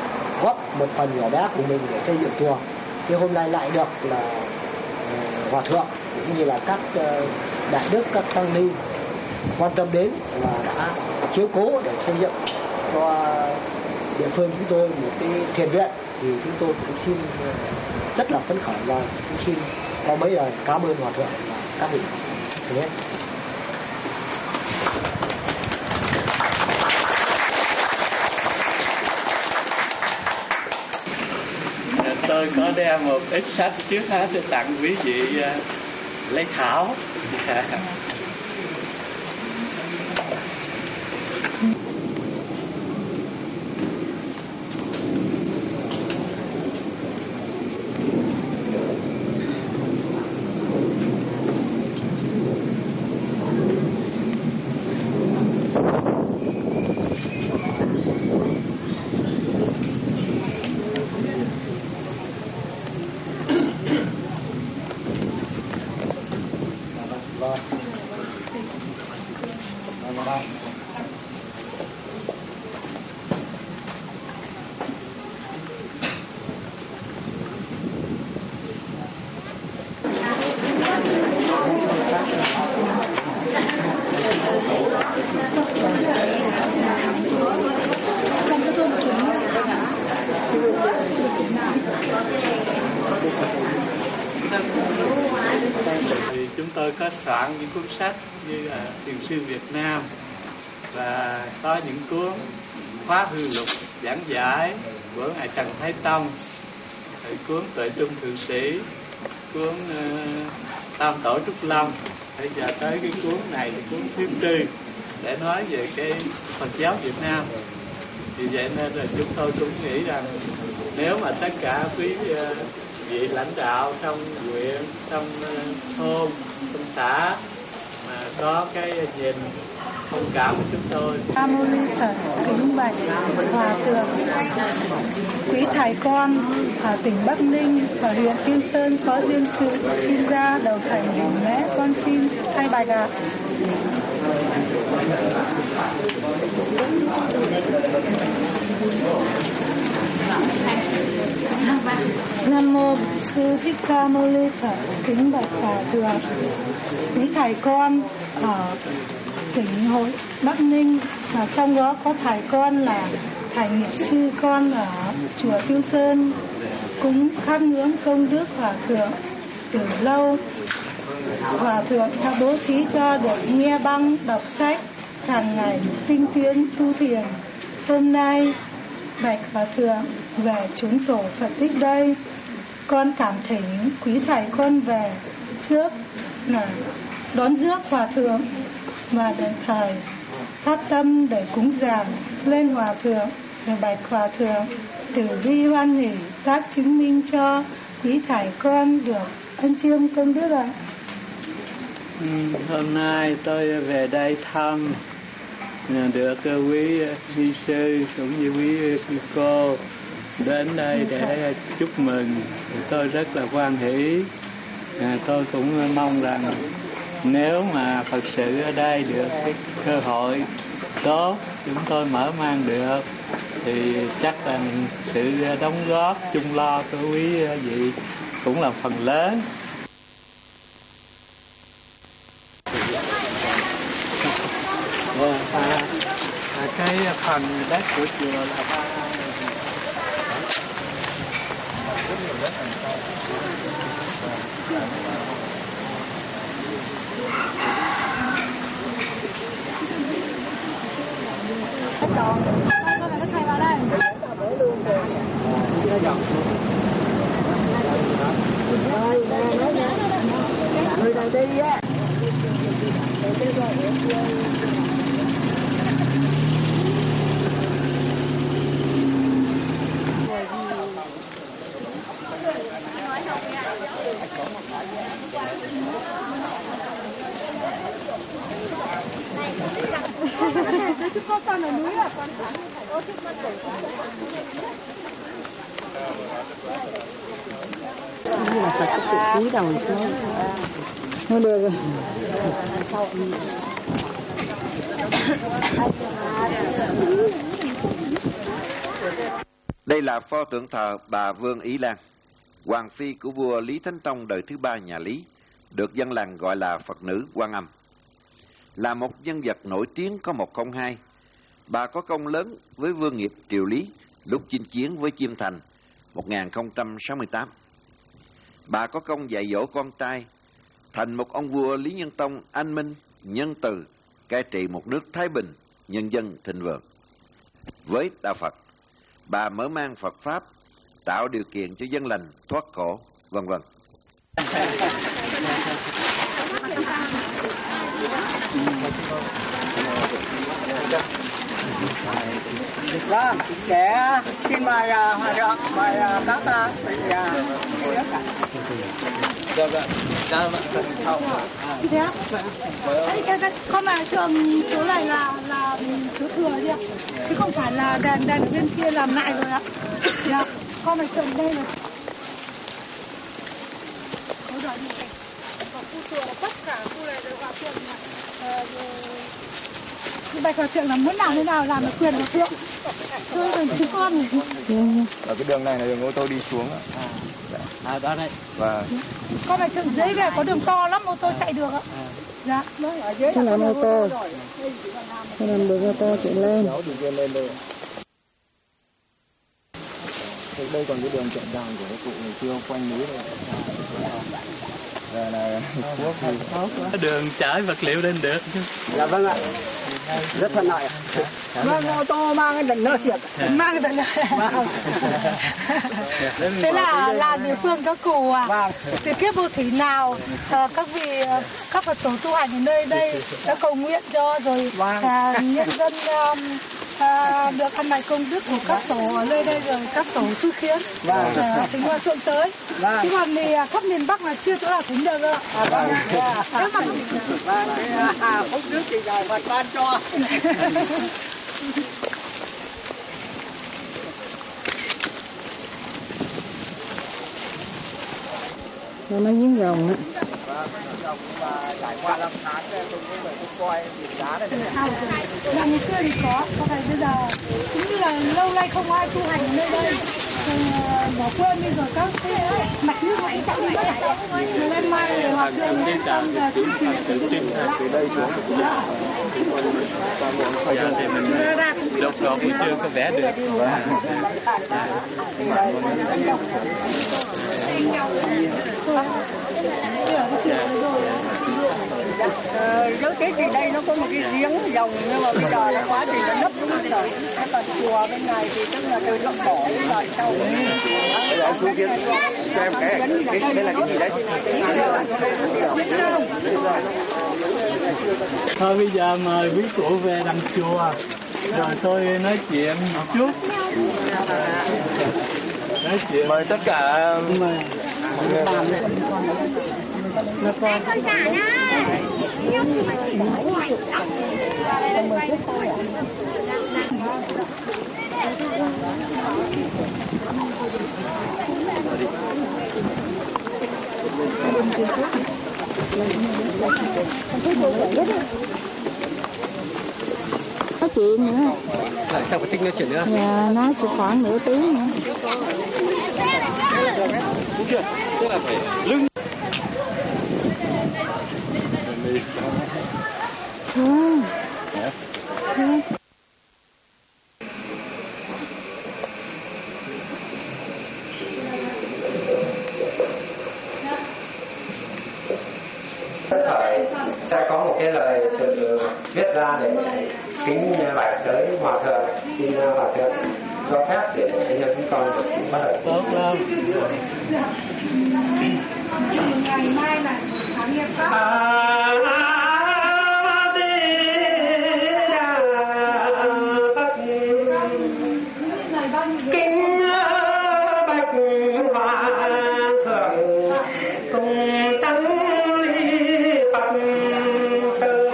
góp một phần nhỏ bé của mình để xây dựng chùa. Thế hôm nay lại được là uh, Hòa thượng cũng như là các uh, đại đức, các tăng ni quan tâm đến và đã chiếu cố để xây dựng cho địa phương chúng tôi một cái thiền viện, thì chúng tôi cũng xin rất là phấn khởi và cũng xin có mấy lời cảm ơn Hòa thượng và các vị. Thế. Tôi có đem một ít sách trước hết để tặng quý vị uh, lấy thảo. Thì chúng tôi có soạn những cuốn sách như là Thiền sư Việt Nam, và có những cuốn Khóa Hư Lục giảng giải của ngài Trần Thái Tông, cuốn Tuệ Trung Thượng Sĩ, cuốn uh, Tam Tổ Trúc Lâm. Bây giờ tới cái cuốn này là cuốn thứ tư để nói về cái Phật giáo Việt Nam. Vì vậy nên là chúng tôi cũng nghĩ rằng nếu mà tất cả quý vị lãnh đạo trong huyện, trong thôn, trong xã mà có cái nhìn thông cảm của chúng tôi. Nam mô Ni Phật, kính bạch hòa thượng, quý thầy con ở tỉnh Bắc Ninh và huyện Tiên Sơn có duyên sự xin ra đầu thành hình lễ, con xin thay bài ạ. Nam mô Sư Thích Ca Mâu Ni Phật, kính bạch hòa thượng, quý thầy con ở tỉnh hội Bắc Ninh, và trong đó có thầy con là thầy nghiệp sư con ở chùa Tiêu Sơn, cũng khát ngưỡng công đức hòa thượng từ lâu. Hòa thượng đã bố thí cho được nghe băng, đọc sách hàng ngày, tinh tiến tu thiền. Hôm nay bạch hòa thượng về chúng tổ Phật tích đây, con cảm thỉnh quý thầy con về trước là đón rước hòa thượng và đợi thầy phát tâm để cúng dường lên hòa thượng, để bạch hòa thượng từ bi hoan hỷ tác chứng minh cho quý thầy con được ân chiêm công đức ạ. Ừ, hôm nay tôi về đây thăm được quý ni sư cũng như quý sư cô đến đây để chúc mừng, tôi rất là hoan hỷ. À, tôi cũng mong rằng nếu mà Phật sự ở đây được cái cơ hội tốt chúng tôi mở mang được thì chắc là sự đóng góp chung lo của quý vị cũng là phần lớn. À, à, cái phần đất của chùa là ba thầy vào đây. Người này đi á. Chứ có con ở núi à, con thẳng có chút mất rồi. Như là Phật tự cúi đầu xuống. Nó được rồi. Đây là pho tượng thờ bà Vương Ý Lan, hoàng phi của vua Lý Thánh Tông đời thứ ba nhà Lý, được dân làng gọi là Phật nữ Quan Âm. Là một nhân vật nổi tiếng có một không hai, bà có công lớn với vương nghiệp triều Lý lúc chinh chiến với Chiêm Thành một nghìn không trăm sáu mươi tám. Bà có công dạy dỗ con trai thành một ông vua Lý Nhân Tông anh minh, nhân từ, cai trị một nước thái bình, nhân dân thịnh vượng. Với đạo Phật, bà mở mang Phật pháp, tạo điều kiện cho dân lành thoát khổ, vân vân. Vâng, để xin mời hòa thượng, mời các vị Dạ vâng, dạ vâng, sau. Thế á? Đấy, cái, cái, con mà trường chỗ này là là thứ thừa đi ạ, chứ không phải là đèn đèn ở bên kia làm lại rồi ạ. Dạ, con này trường đây là có đợi đi. Còn khu chùa là tất cả khu này đều vào trường này. Thì bạch hòa thượng là muốn làm thế nào làm được quyền hòa thượng. Thôi rồi chúng con này. Ở cái đường này là đường ô tô đi xuống ạ. À, đó đây. Và con này thượng dưới này có đường to lắm, ô tô chạy được ạ. Dạ, đấy ở dưới. Chắc là ô tô. Chắc là đường ô tô chạy lên. đây còn cái đường chạy đàn của cái cụ ngày xưa quanh núi này. Và là thuốc thì đường chở vật liệu lên được chứ. Dạ vâng ạ. Rất thuận lợi. Vâng, ô tô mang cái đần nơ thiệt. Mang cái đần nơ. Thế là là địa phương các cụ à? Vâng. Từ kiếp vô thủy nào à, các vị các Phật tổ tu hành ở nơi đây đã cầu nguyện cho rồi vâng. à, nhân dân à, à, được ăn mày công đức của các tổ ở nơi đây rồi các tổ xui khiến vâng. à, thỉnh hoa thượng tới. Vâng. Chứ còn thì khắp miền Bắc là chưa chỗ nào thỉnh được đâu. À, vâng. Nếu mà vâng. À, không nước thì rồi Phật ban cho. Nó nói giếng rồng đó. Trải qua năm tháng tôi cũng phải coi giá này. Là ngày xưa thì có, có phải bây giờ cũng như là lâu nay không ai tu hành ở nơi đây. Bỏ quên đi rồi các cái mạch nước nó cũng chạy đi mất. Người lên mai rồi học lên lên xong rồi cũng chỉ từ đây xuống bây giờ thì mình đọc đọc cũng chưa có vẽ được. Dấu thế thì đây nó có một cái giếng dòng nhưng mà bây giờ là quá trình nó nấp xuống rồi. Cái còn chùa bên này thì tức là từ góc đỏ đến rồi sau. Bây giờ anh xuống kia cho em cái cái đây là cái gì đấy? Thôi bây giờ mời quý cụ về làm chùa rồi tôi nói chuyện một chút. Nói chuyện mời tất cả mời Là con con trả nhá. nói chuyện nữa. Lại sao có thích nói chuyện nữa? Dạ, nói chỉ khoảng nửa tiếng nữa. Đúng chưa? Tức là phải lưng. Vâng. Vâng. Thời sẽ có một cái lời tự viết ra để kính bạch tới hòa thượng, xin hòa thượng cho phép để anh em chúng con được bắt đầu. Tốt lắm. Ngày mai là sáng nghiệp pháp. Kính bạch hòa thượng cùng tăng ly Phật tử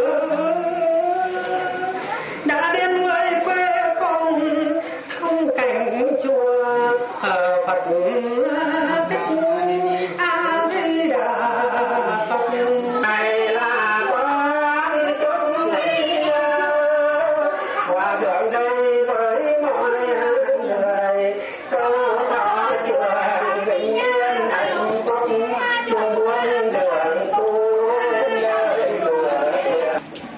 đã đến với quê con thông cảnh chùa Phật tích A Di Đà Phật này là quán chúng hòa thượng dây với mọi người có đó chùa bình yên hạnh phúc chùa buôn đường tu lời đùa.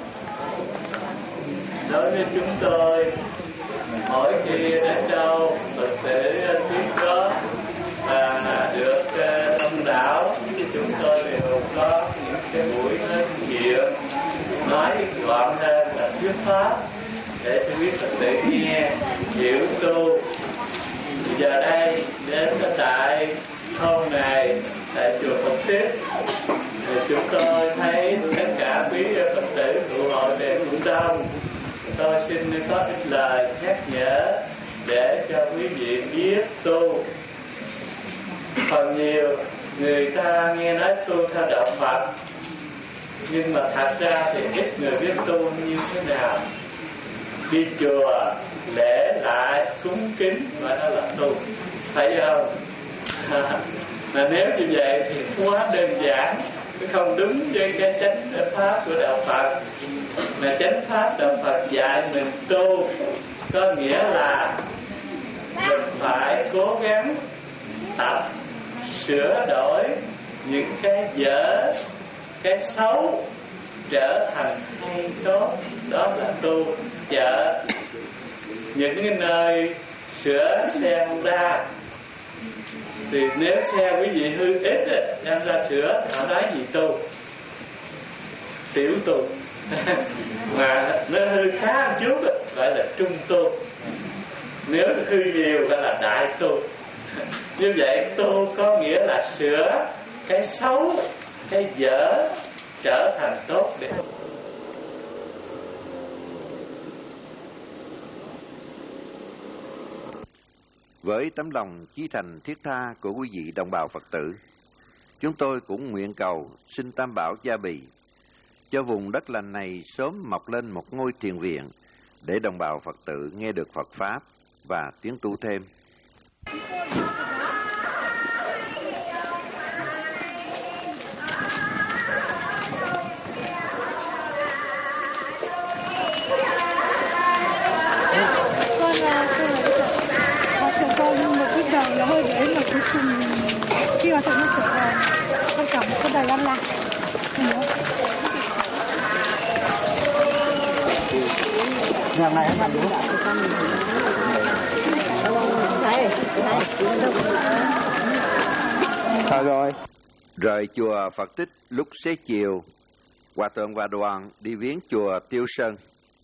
Đối với chúng tôi, mỗi khi đến đâu Phật tử thuyết có và được đông đảo thì chúng tôi đều có những cái buổi nói chuyện nói gọn hơn là thuyết pháp để cho quý Phật tử nghe hiểu tu. Bây giờ đây đến tại thôn này tại chùa Phật Tích thì chúng tôi thấy tất cả quý Phật tử tụ hội đều cũng đông. Tôi xin có ít lời nhắc nhở để cho quý vị biết tu. Phần nhiều người ta nghe nói tu theo đạo Phật, nhưng mà thật ra thì ít người biết tu như thế nào. Đi chùa lễ lại cúng kính và đó là tu, phải không? Mà nếu như vậy thì quá đơn giản, chứ không đúng với cái chánh pháp của đạo Phật. Mà chánh pháp đạo Phật dạy mình tu có nghĩa là mình phải cố gắng tập sửa đổi những cái dở, cái xấu trở thành hay tốt, đó là tu. Chợ những cái nơi sửa xe Honda thì nếu xe quý vị hư ít đem ra sửa, họ nói gì tu? Tiểu tu. mà nó hơi khá một chút gọi là trung tu. Nếu hư nhiều gọi là đại tu. Như vậy tu có nghĩa là sửa cái xấu, cái dở trở thành tốt để với tấm lòng chí thành thiết tha của quý vị đồng bào Phật tử, chúng tôi cũng nguyện cầu xin Tam Bảo gia bì cho vùng đất lành này sớm mọc lên một ngôi thiền viện để đồng bào Phật tử nghe được Phật Pháp và tiến tu thêm. Con là họ sẽ con một cái đầu nó hơi đấy mà cuối cùng khi mà thằng nó trở về con cảm một cái đời ăn lạc. Nhà này ăn đúng Thôi rồi. Rời chùa Phật Tích lúc xế chiều, Hòa Thượng và đoàn đi viếng chùa Tiêu Sơn.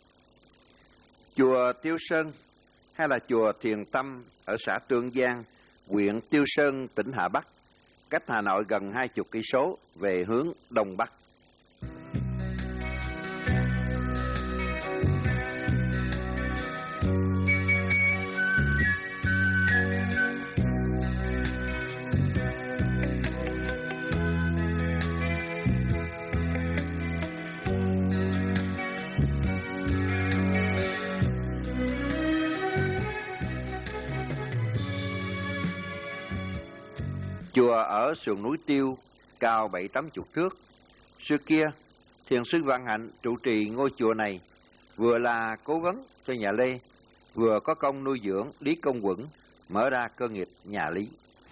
Chùa Tiêu Sơn hay là chùa Thiền Tâm ở xã Tương Giang, huyện Tiêu Sơn, tỉnh Hà Bắc, cách Hà Nội gần hai chục cây số về hướng đông bắc. Chùa ở sườn núi Tiêu, cao bảy tám chục thước. Xưa kia, thiền sư Vạn Hạnh trụ trì ngôi chùa này, vừa là cố vấn cho nhà Lê, vừa có công nuôi dưỡng Lý Công Quẩn, mở ra cơ nghiệp nhà Lý.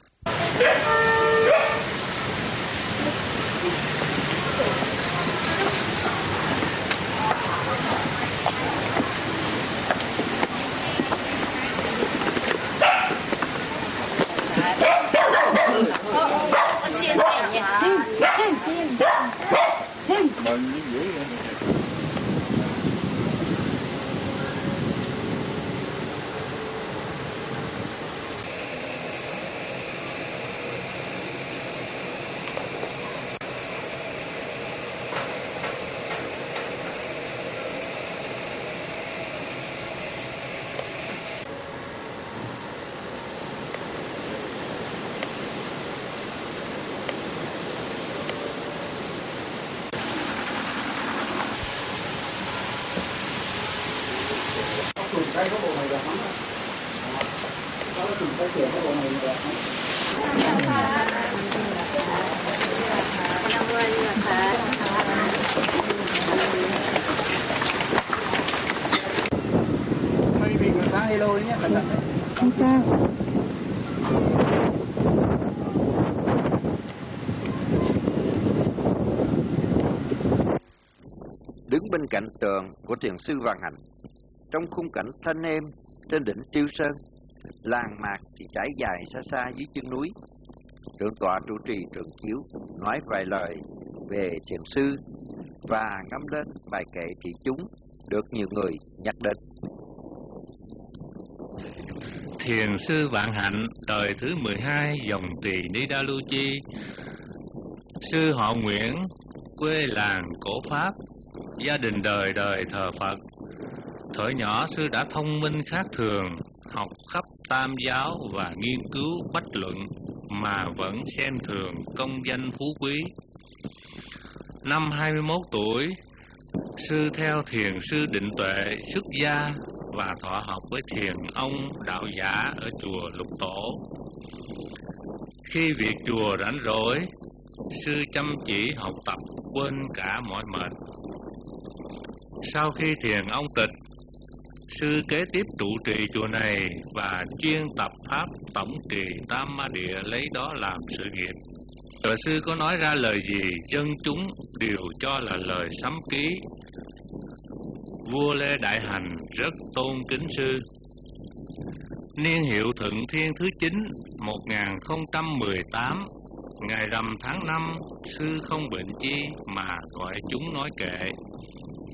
Đây có bộ này đẹp lắm. Có từng cái kiểu có bộ này đẹp lắm. Mày bị còn sáng hello nhé, cẩn thận đấy. Không sao. Đứng bên cạnh tượng của thiền sư Vạn Hạnh, trong khung cảnh thanh êm trên đỉnh Tiêu Sơn, làng mạc thì trải dài xa xa dưới chân núi. Thượng tọa trụ trì Trường Chiếu nói vài lời về thiền sư và ngâm lên bài kệ thị chúng được nhiều người nhắc đến. Thiền sư Vạn Hạnh, đời thứ mười hai, dòng Tỳ Ni Đa Lưu Chi. Sư họ Nguyễn, quê làng Cổ Pháp, gia đình đời đời thờ Phật. Thuở nhỏ sư đã thông minh khác thường, học khắp tam giáo và nghiên cứu bách luận mà vẫn xem thường công danh phú quý. Năm hai mươi mốt tuổi, sư theo thiền sư Định Tuệ xuất gia và thọ học với thiền ông đạo giả ở chùa Lục Tổ. Khi việc chùa rảnh rỗi, sư chăm chỉ học tập quên cả mọi mệt. Sau khi thiền ông tịch, sư kế tiếp trụ trì chùa này và chuyên tập pháp tổng trì Tam Ma Địa, lấy đó làm sự nghiệp. Rồi sư có nói ra lời gì, dân chúng đều cho là lời sấm ký. Vua Lê Đại Hành rất tôn kính sư. Niên hiệu Thuận Thiên thứ chín, một nghìn không trăm mười tám, ngày rằm tháng năm, sư không bệnh chi mà gọi chúng nói kệ.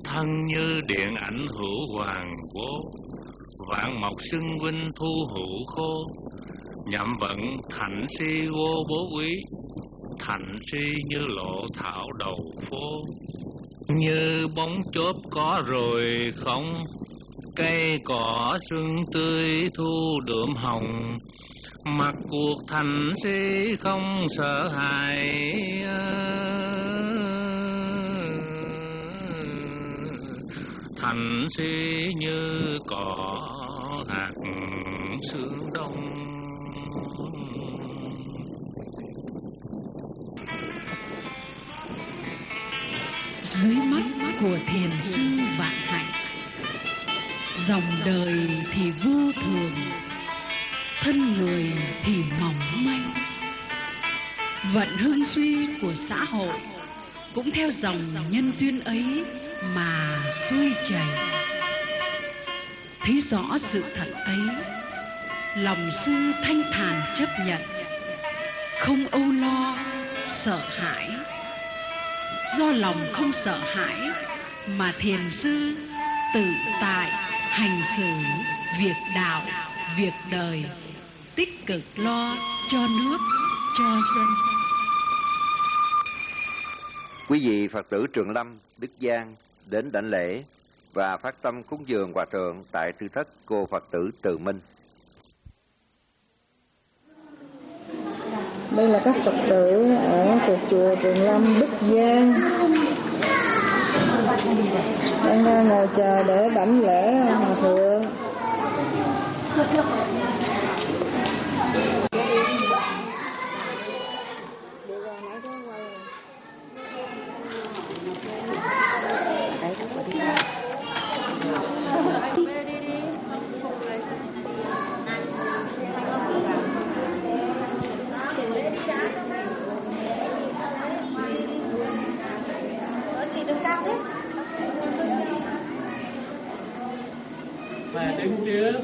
thân như điện ảnh hữu hoàng vô, vạn mộc xưng vinh thu hữu khô, nhậm vận thạnh si vô bố quý, thạnh si như lộ thảo đầu phố. Như bóng chớp có rồi không, cây cỏ sương tươi thu đượm hồng, mặc cuộc thành si không sợ hãi. Thành si như cỏ hạt sương đông. Dưới mắt của thiền sư Vạn Hạnh, dòng đời thì vô thường, thân người thì mỏng manh. Vận hương suy của xã hội cũng theo dòng nhân duyên ấy mà xuôi chảy. Thấy rõ sự thật ấy, lòng sư thanh thản chấp nhận, không âu lo, sợ hãi. Do lòng không sợ hãi mà thiền sư tự tại hành xử việc đạo, việc đời, tích cực lo cho nước, cho dân. Quý vị Phật tử Trường Lâm, Đức Giang đến đảnh lễ và phát tâm cúng dường Hòa Thượng tại tư thất cô Phật tử Từ Minh. Đây là các Phật tử ở thuộc chùa Trường Lâm, Đức Giang đang ra ngồi chờ để đảnh lễ Hòa Thượng. Và đứng trước.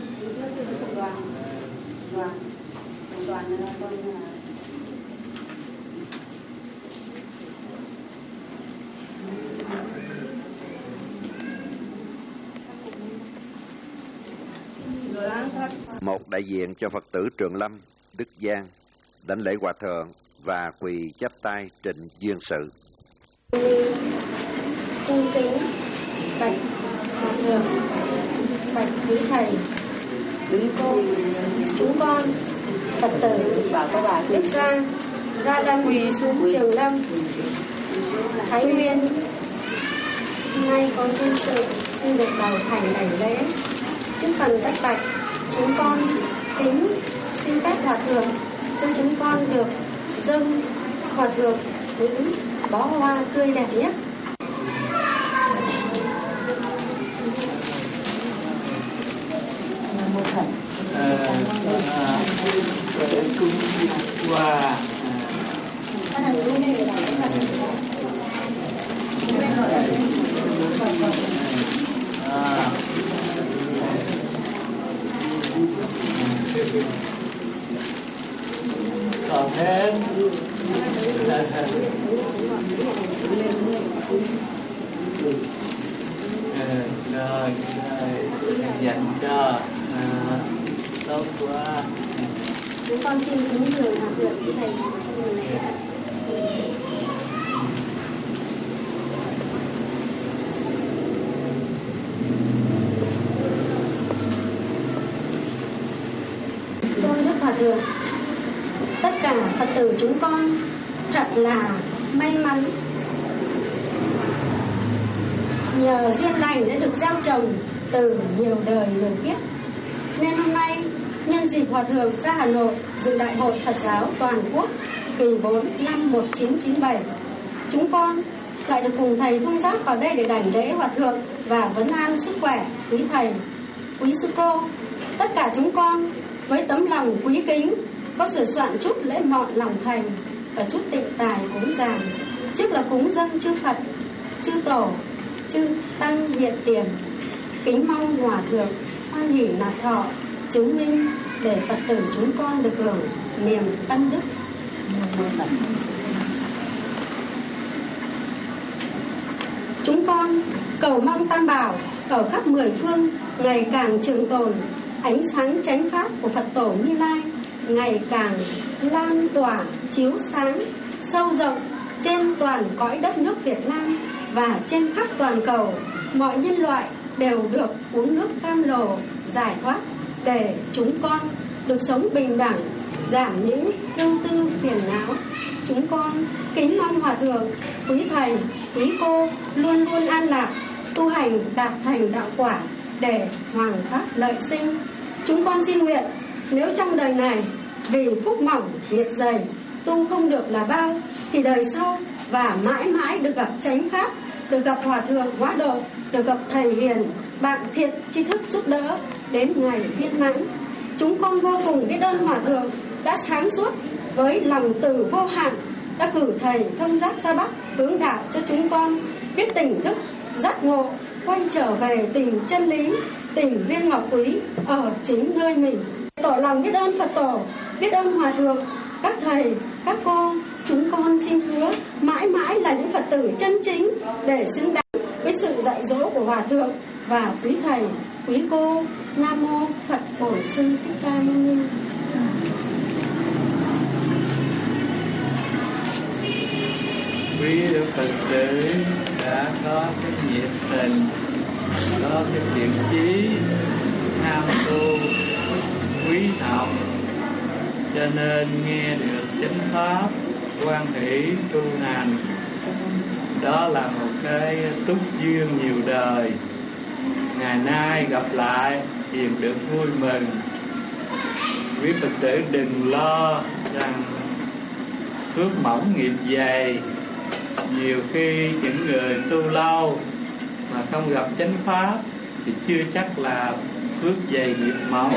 Một đại diện cho Phật tử Trường Lâm, Đức Giang đảnh lễ Hòa Thượng và quỳ chắp tay trình duyên sự. Cung kính bạch Hòa Thượng, bạch quý thầy, quý cô, chúng con Phật tử Đức Giang, Gia Lâm, Trường Lâm, Thái Nguyên, nay có duyên sự xin được đầu thành đảnh lễ. Trước phần tất bạch, chúng con kính xin phép Hòa Thượng cho chúng con được dâng Hòa Thượng những bó hoa tươi đẹp nhất. Cung hoa còn thêm rồi rồi dành cho tốt quá. Chúng con xin cúng dường Hòa Thượng quý thầy. Tôn đức Hòa Thượng, tất cả Phật tử chúng con thật là may mắn, nhờ duyên lành đã được gieo trồng từ nhiều đời nhiều kiếp, nên hôm nay nhân dịp Hòa Thượng ra Hà Nội dự Đại hội Phật giáo toàn quốc kỳ bốn năm một nghìn chín trăm chín mươi bảy, chúng con lại được cùng thầy Thông Giác vào đây để đảnh lễ Hòa Thượng và vấn an sức khỏe quý thầy, quý sư cô. Tất cả chúng con với tấm lòng quý kính có sửa soạn chút lễ mọn lòng thành và chút tịnh tài cúng dường. Trước là cúng dâng chư Phật, chư Tổ, chư Tăng hiện tiền, kính mong Hòa Thượng hoan hỷ nạp thọ chứng minh để Phật tử chúng con được hưởng niềm ân đức. Chúng con cầu mong Tam Bảo ở khắp mười phương ngày càng trường tồn, ánh sáng chánh pháp của Phật tổ Như Lai ngày càng lan tỏa chiếu sáng sâu rộng trên toàn cõi đất nước Việt Nam và trên khắp toàn cầu. Mọi nhân loại đều được uống nước cam lồ giải thoát, để chúng con được sống bình đẳng, giảm những ưu tư phiền não. Chúng con kính mong Hòa Thượng, quý thầy, quý cô luôn luôn an lạc, tu hành đạt thành đạo quả để hoàng pháp lợi sinh. Chúng con xin nguyện, nếu trong đời này vì phúc mỏng nghiệp dày tu không được là bao, thì đời sau và mãi mãi được gặp chánh pháp, được gặp Hòa Thượng hóa độ, được gặp thầy hiền, bạn thiện tri thức giúp đỡ đến ngày viên mãn. Chúng con vô cùng biết ơn Hòa Thượng đã sáng suốt với lòng từ vô hạn, đã cử thầy thông giác ra Bắc hướng đạo cho chúng con biết tỉnh thức giác ngộ, quay trở về tìm chân lý, tìm viên ngọc quý ở chính nơi mình. Tỏ lòng biết ơn Phật tổ, biết ơn Hòa Thượng, các thầy, các cô. Chúng con xin hứa mãi mãi là những Phật tử chân chính để xứng đáng với sự dạy dỗ của Hòa Thượng và quý thầy, quý cô. Nam mô Phật Bổn Sư Thích Ca Mâu Ni. Quý Phật tử đã có cái nhiệt tình, có cái thiện chí tham tu quý học, cho nên nghe được chánh pháp, quan hỷ tu hành, đó là một cái túc duyên nhiều đời. Ngày nay gặp lại thì được vui mừng. Quý Phật tử đừng lo rằng phước mỏng nghiệp dày. Nhiều khi những người tu lâu mà không gặp chánh pháp thì chưa chắc là phước dày nghiệp mỏng.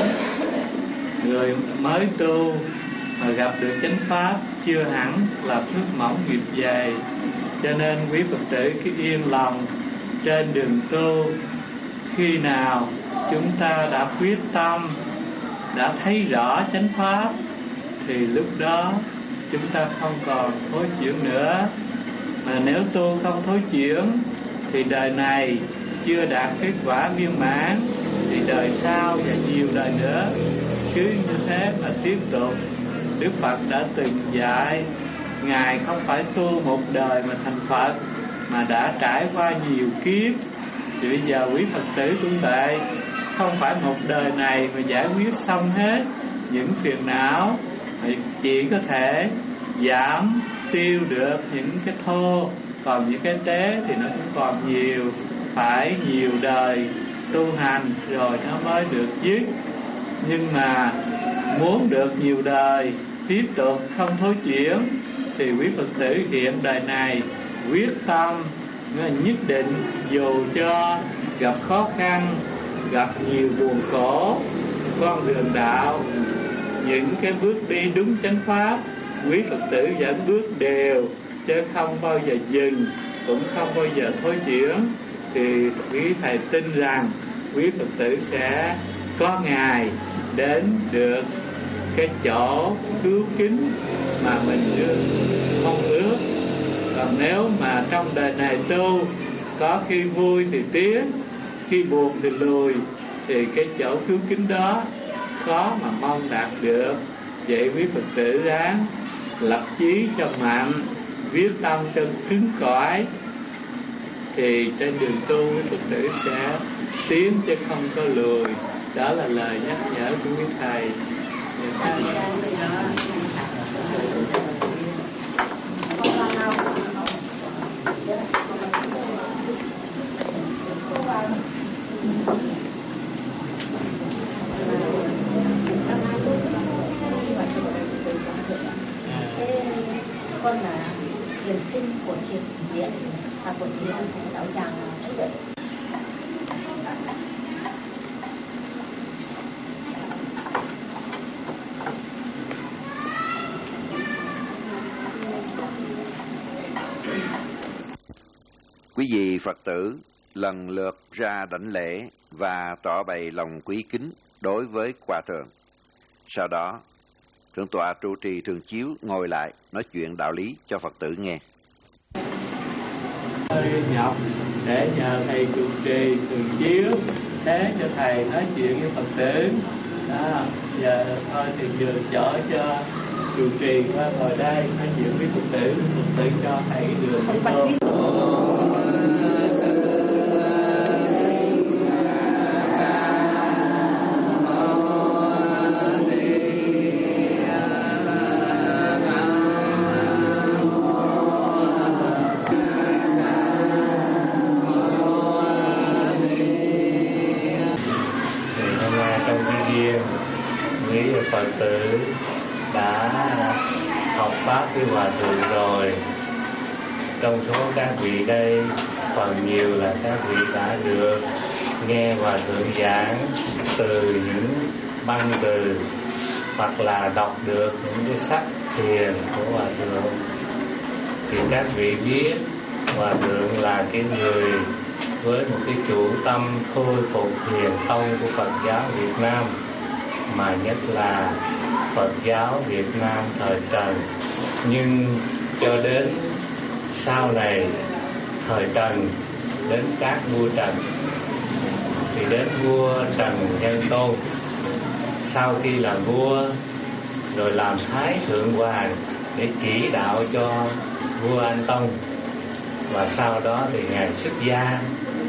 Người mới tu mà gặp được chánh pháp chưa hẳn là phước mỏng nghiệp dày. Cho nên quý Phật tử cứ yên lòng trên đường tu. Khi nào chúng ta đã quyết tâm, đã thấy rõ chánh pháp, thì lúc đó chúng ta không còn thối chuyển nữa. Mà nếu tu không thối chuyển thì đời này chưa đạt kết quả viên mãn, thì đời sau và nhiều đời nữa cứ như thế mà tiếp tục. Đức Phật đã từng dạy, Ngài không phải tu một đời mà thành Phật, mà đã trải qua nhiều kiếp. Thì bây giờ quý Phật tử cũng vậy, không phải một đời này mà giải quyết xong hết những phiền não, chỉ có thể giảm tiêu được những cái thô, còn những cái tế thì nó cũng còn nhiều, phải nhiều đời tu hành rồi nó mới được dứt. Nhưng mà muốn được nhiều đời tiếp tục không thối chuyển thì quý Phật tử hiện đời này quyết tâm nhất định, dù cho gặp khó khăn, gặp nhiều buồn khổ, con đường đạo, những cái bước đi đúng chánh pháp, quý Phật tử vẫn bước đều chứ không bao giờ dừng, cũng không bao giờ thối chuyển. Thì quý thầy tin rằng quý Phật tử sẽ có ngày đến được cái chỗ cứu kính mà mình mong ước. Còn nếu mà trong đời này tu, có khi vui thì tiến, khi buồn thì lùi, thì cái chỗ cứu kính đó khó mà mong đạt được. Vậy quý Phật tử ráng lập chí cho mạnh, viết tâm cho cứng cỏi, thì trên đường tu quý Phật tử sẽ tiến chứ không có lùi. Đó là lời nhắc nhở của quý thầy. Con là thiền sinh của thiền viện và của thiền đạo tràng Thái Huệ. Quý vị Phật tử lần lượt ra đảnh lễ và tỏ bày lòng quý kính đối với Hòa Thượng. Sau đó, Thượng tọa trụ trì Thường Chiếu ngồi lại nói chuyện đạo lý cho Phật tử nghe. Nhập để nhờ thầy trụ trì thường chiếu thế cho thầy nói chuyện với Phật tử. Đó, giờ thôi thì vừa chỗ cho trụ trì qua ngồi đây nói chuyện với Phật tử, Phật tử cho thầy được không? Phật tử đã học pháp với Hòa Thượng rồi. Trong số các vị đây, phần nhiều là các vị đã được nghe Hòa Thượng giảng từ những băng từ hoặc là đọc được những cái sách thiền của Hòa Thượng. Thì các vị biết Hòa Thượng là cái người với một cái chủ tâm khôi phục thiền tông của Phật giáo Việt Nam, mà nhất là Phật giáo Việt Nam thời Trần. Nhưng cho đến sau này thời Trần, đến các vua Trần, thì đến vua Trần Nhân Tôn, sau khi làm vua rồi làm Thái Thượng Hoàng để chỉ đạo cho vua Anh Tông, và sau đó thì ngài xuất gia,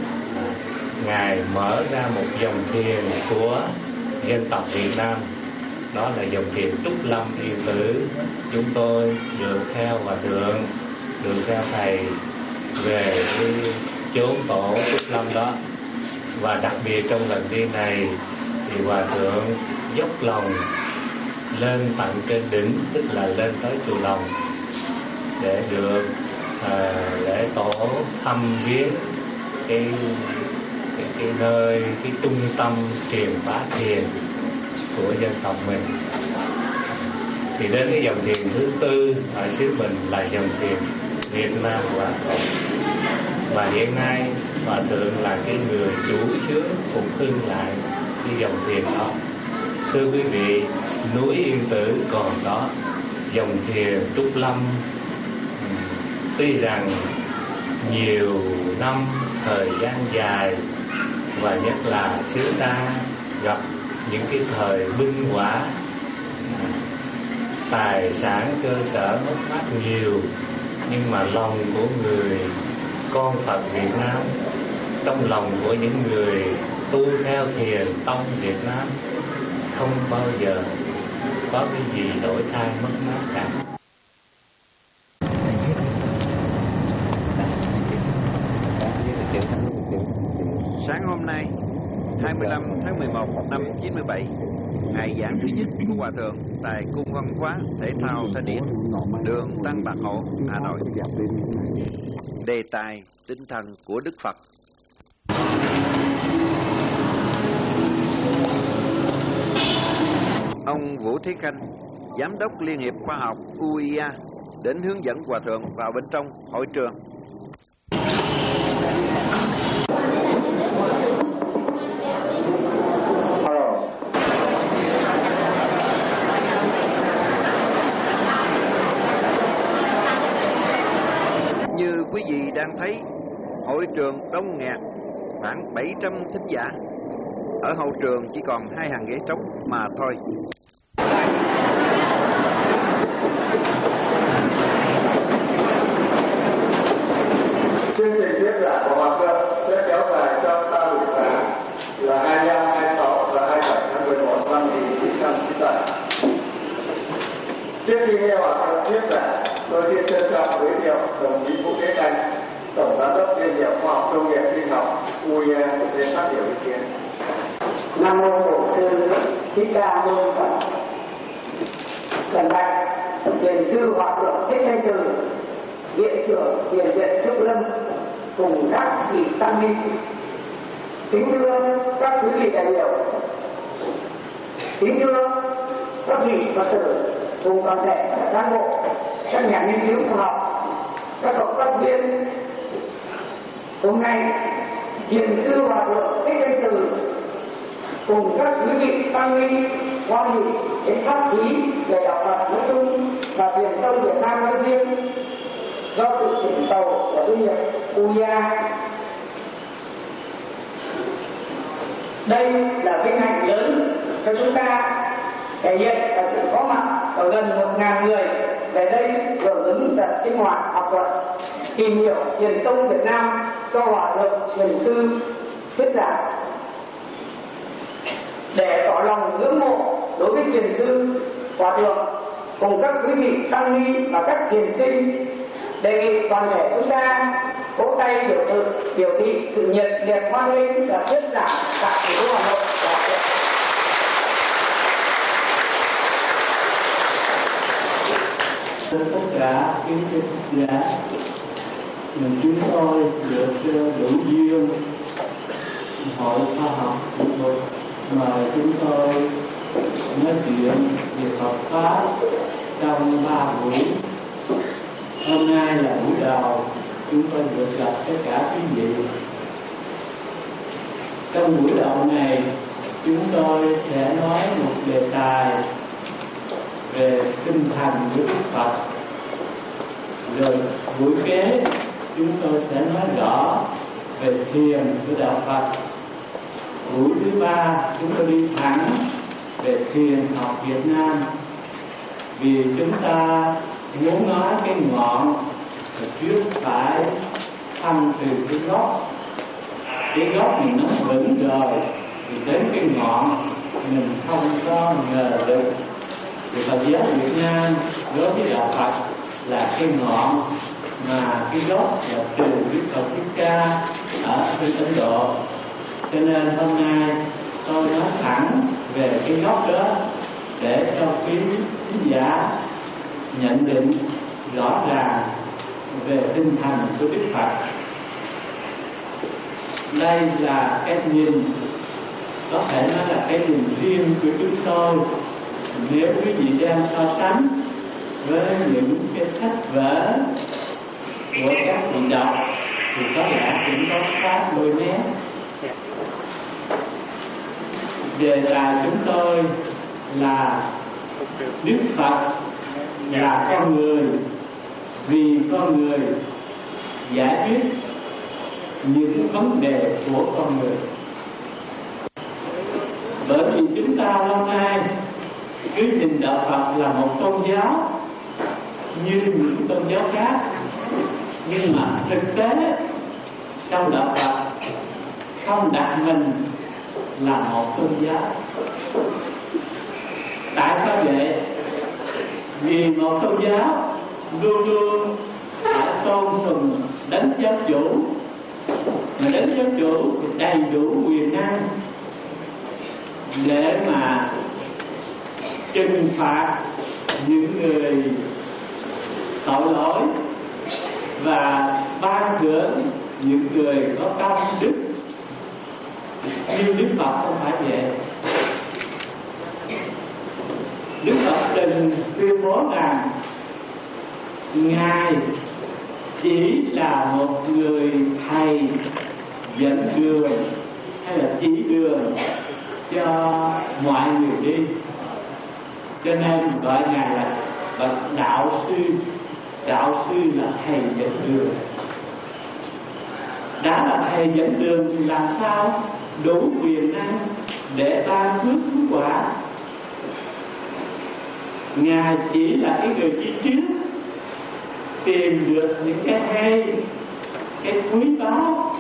ngài mở ra một dòng thiền của dân tộc Việt Nam, đó là dòng thiền Trúc Lâm Yên Tử. Chúng tôi được theo Hòa Thượng, được theo thầy về cái chốn tổ Trúc Lâm đó. Và đặc biệt trong lần đi này thì Hòa Thượng dốc lòng lên tận trên đỉnh, tức là lên tới chùa Lòng, để được à, lễ tổ thăm viếng cái cái, cái nơi, cái trung tâm truyền bá thiền của dân tộc mình. Thì đến cái dòng thiền thứ tư ở xứ mình là dòng thiền Việt Nam Hòa Thượng. Và hiện nay Hòa Thượng là cái người chủ xướng phục hưng lại cái dòng thiền đó. Thưa quý vị, núi Yên Tử còn đó, dòng thiền Trúc Lâm tuy rằng nhiều năm, thời gian dài, và nhất là xứ ta gặp những cái thời binh hỏa, tài sản cơ sở mất mát nhiều, nhưng mà lòng của người con Phật Việt Nam, trong lòng của những người tu theo thiền tông Việt Nam không bao giờ có cái gì đổi thay mất mát cả. Sáng hôm nay, hai mươi lăm tháng mười một năm chín mươi bảy, ngày giảng thứ nhất của Hòa Thượng tại Cung Văn hóa Thể thao Thanh Điển, đường Tăng Bạc Hổ, Hà Nội. Đề tài tinh thần của Đức Phật. Ông Vũ Thế Khanh, Giám đốc Liên hiệp Khoa học u i a, đến hướng dẫn Hòa Thượng vào bên trong hội trường. Như quý vị đang thấy, hội trường đông nghẹt, khoảng bảy trăm thính giả. Ở hậu trường chỉ còn hai hàng ghế trống mà thôi. Chương trình thuyết giảng của Hòa Thượng sẽ kéo dài trong ba buổi sáng là hai mươi lăm, hai mươi sáu và hai mươi bảy tháng mười một năm một nghìn chín trăm chín mươi bảy. Trước khi nghe Hòa Thượng thuyết giảng, tôi xin trân trọng giới thiệu đồng chí Vũ Thế Khanh, Tổng Giám đốc Liên hiệp Khoa học Công nghệ Sinh học u i a để phát biểu ý kiến. Nam mô Bổn Sư Thích Ca Mâu Ni Phật. Cần bạch Thiền sư Hòa Thượng Thích Thanh Từ, Viện trưởng Thiền viện Trúc Lâm cùng các vị tăng ni. Kính thưa các quý vị đại biểu, kính thưa các vị Phật tử cùng toàn thể các cán bộ, các nhà nghiên cứu khoa học, các cộng tác viên. Hôm nay Thiền sư Hòa Thượng Thích Thanh Từ cùng các quý vị tăng ni hoan nghỉ đến pháp khí về đạo Phật nói chung và truyền tông Việt Nam nói riêng, do sự chỉnh tàu của Liên hiệp u i a Đây là vinh hạnh lớn cho chúng ta, thể hiện là sự có mặt ở gần một ngàn người về đây hưởng ứng đợt sinh hoạt học thuật tìm hiểu Thiền tông Việt Nam do Hòa thượng Thiền sư thuyết giảng. Để tỏ lòng ngưỡng mộ đối với Thiền sư Hòa thượng cùng các quý vị tăng ni và các thiền sinh, đề nghị toàn thể chúng ta vỗ tay biểu thị biểu thị sự nhiệt liệt hoan nghênh và thuyết giảng tại thủ đô Hà Nội. Tất cả kính thưa giả, chúng tôi được đủ duyên hội khoa học kỹ thuật mời chúng tôi nói chuyện về Phật pháp trong ba buổi. Hôm nay là buổi đầu chúng tôi được gặp tất cả quý vị. Trong buổi đầu này chúng tôi sẽ nói một đề tài về tinh thần của Đức Phật. Rồi buổi kế chúng tôi sẽ nói rõ về thiền của đạo Phật. Buổi thứ ba chúng tôi đi thẳng về thiền học Việt Nam, vì chúng ta muốn nói cái ngọn trước phải thăm từ cái gốc. Cái gốc mình nó vững rồi thì đến cái ngọn mình không có ngờ được. Thì Phật giáo Việt Nam đối với đạo Phật là cái ngọn mà cái gốc là từ Đức Phật Thích Ca ở bên Ấn Độ. Cho nên hôm nay tôi nói thẳng về cái gốc đó để cho quý khán giả nhận định rõ ràng về tinh thần của Đức Phật. Đây là cái nhìn, có thể nói là cái nhìn riêng của chúng tôi. Nếu quý vị đem so sánh với những cái sách vở của các vị đọc thì có lẽ cũng có khác đôi nét. Đề tài chúng tôi là Đức Phật là con người, vì con người giải quyết những vấn đề của con người. Bởi vì chúng ta lâu nay cứ nhìn đạo Phật là một tôn giáo như những tôn giáo khác, nhưng mà thực tế trong đạo Phật không đặt mình là một tôn giáo. Tại sao vậy? Vì một tôn giáo luôn luôn phải tôn sùng đấng giáo chủ, mà đấng giáo chủ thì đầy đủ quyền năng để mà trừng phạt những người tội lỗi và ban thưởng những người có công đức. Nhưng Đức Phật không phải vậy. Đức Phật từng tuyên bố rằng Ngài chỉ là một người thầy dẫn đường hay là chỉ đường cho mọi người đi. Cho nên gọi Ngài là bậc đạo sư. Đạo sư là thầy dẫn đường. Đã là thầy dẫn đường thì làm sao đủ quyền năng để ban phước phước quả. Ngài chỉ là cái người đi trước, tìm được những cái hay, cái quý báu,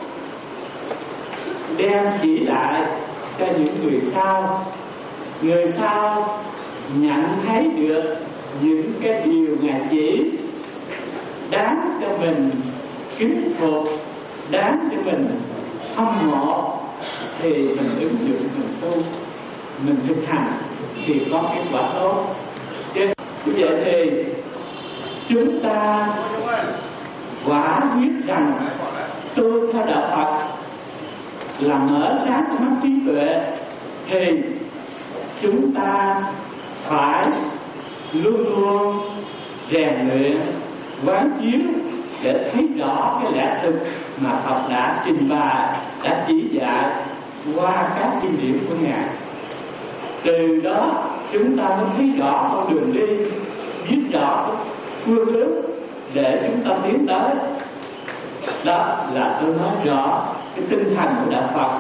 đem chỉ lại cho những người sau. Người sau nhận thấy được những cái điều Ngài chỉ đáng cho mình kính phục, đáng cho mình hâm mộ, thì mình ứng dụng, mình tu, mình thực hành thì có kết quả tốt. Chứ vậy thì chúng ta quả biết rằng tu theo đạo Phật là mở sáng mắt trí tuệ, thì chúng ta phải luôn luôn rèn luyện quán chiếu để thấy rõ cái lẽ thực mà Phật đã trình bày, đã chỉ dạy qua các kinh điển của Ngài. Từ đó chúng ta mới thấy rõ con đường đi, biết rõ phương hướng để chúng ta tiến tới. Đó là tôi nói rõ cái tinh thần của đạo Phật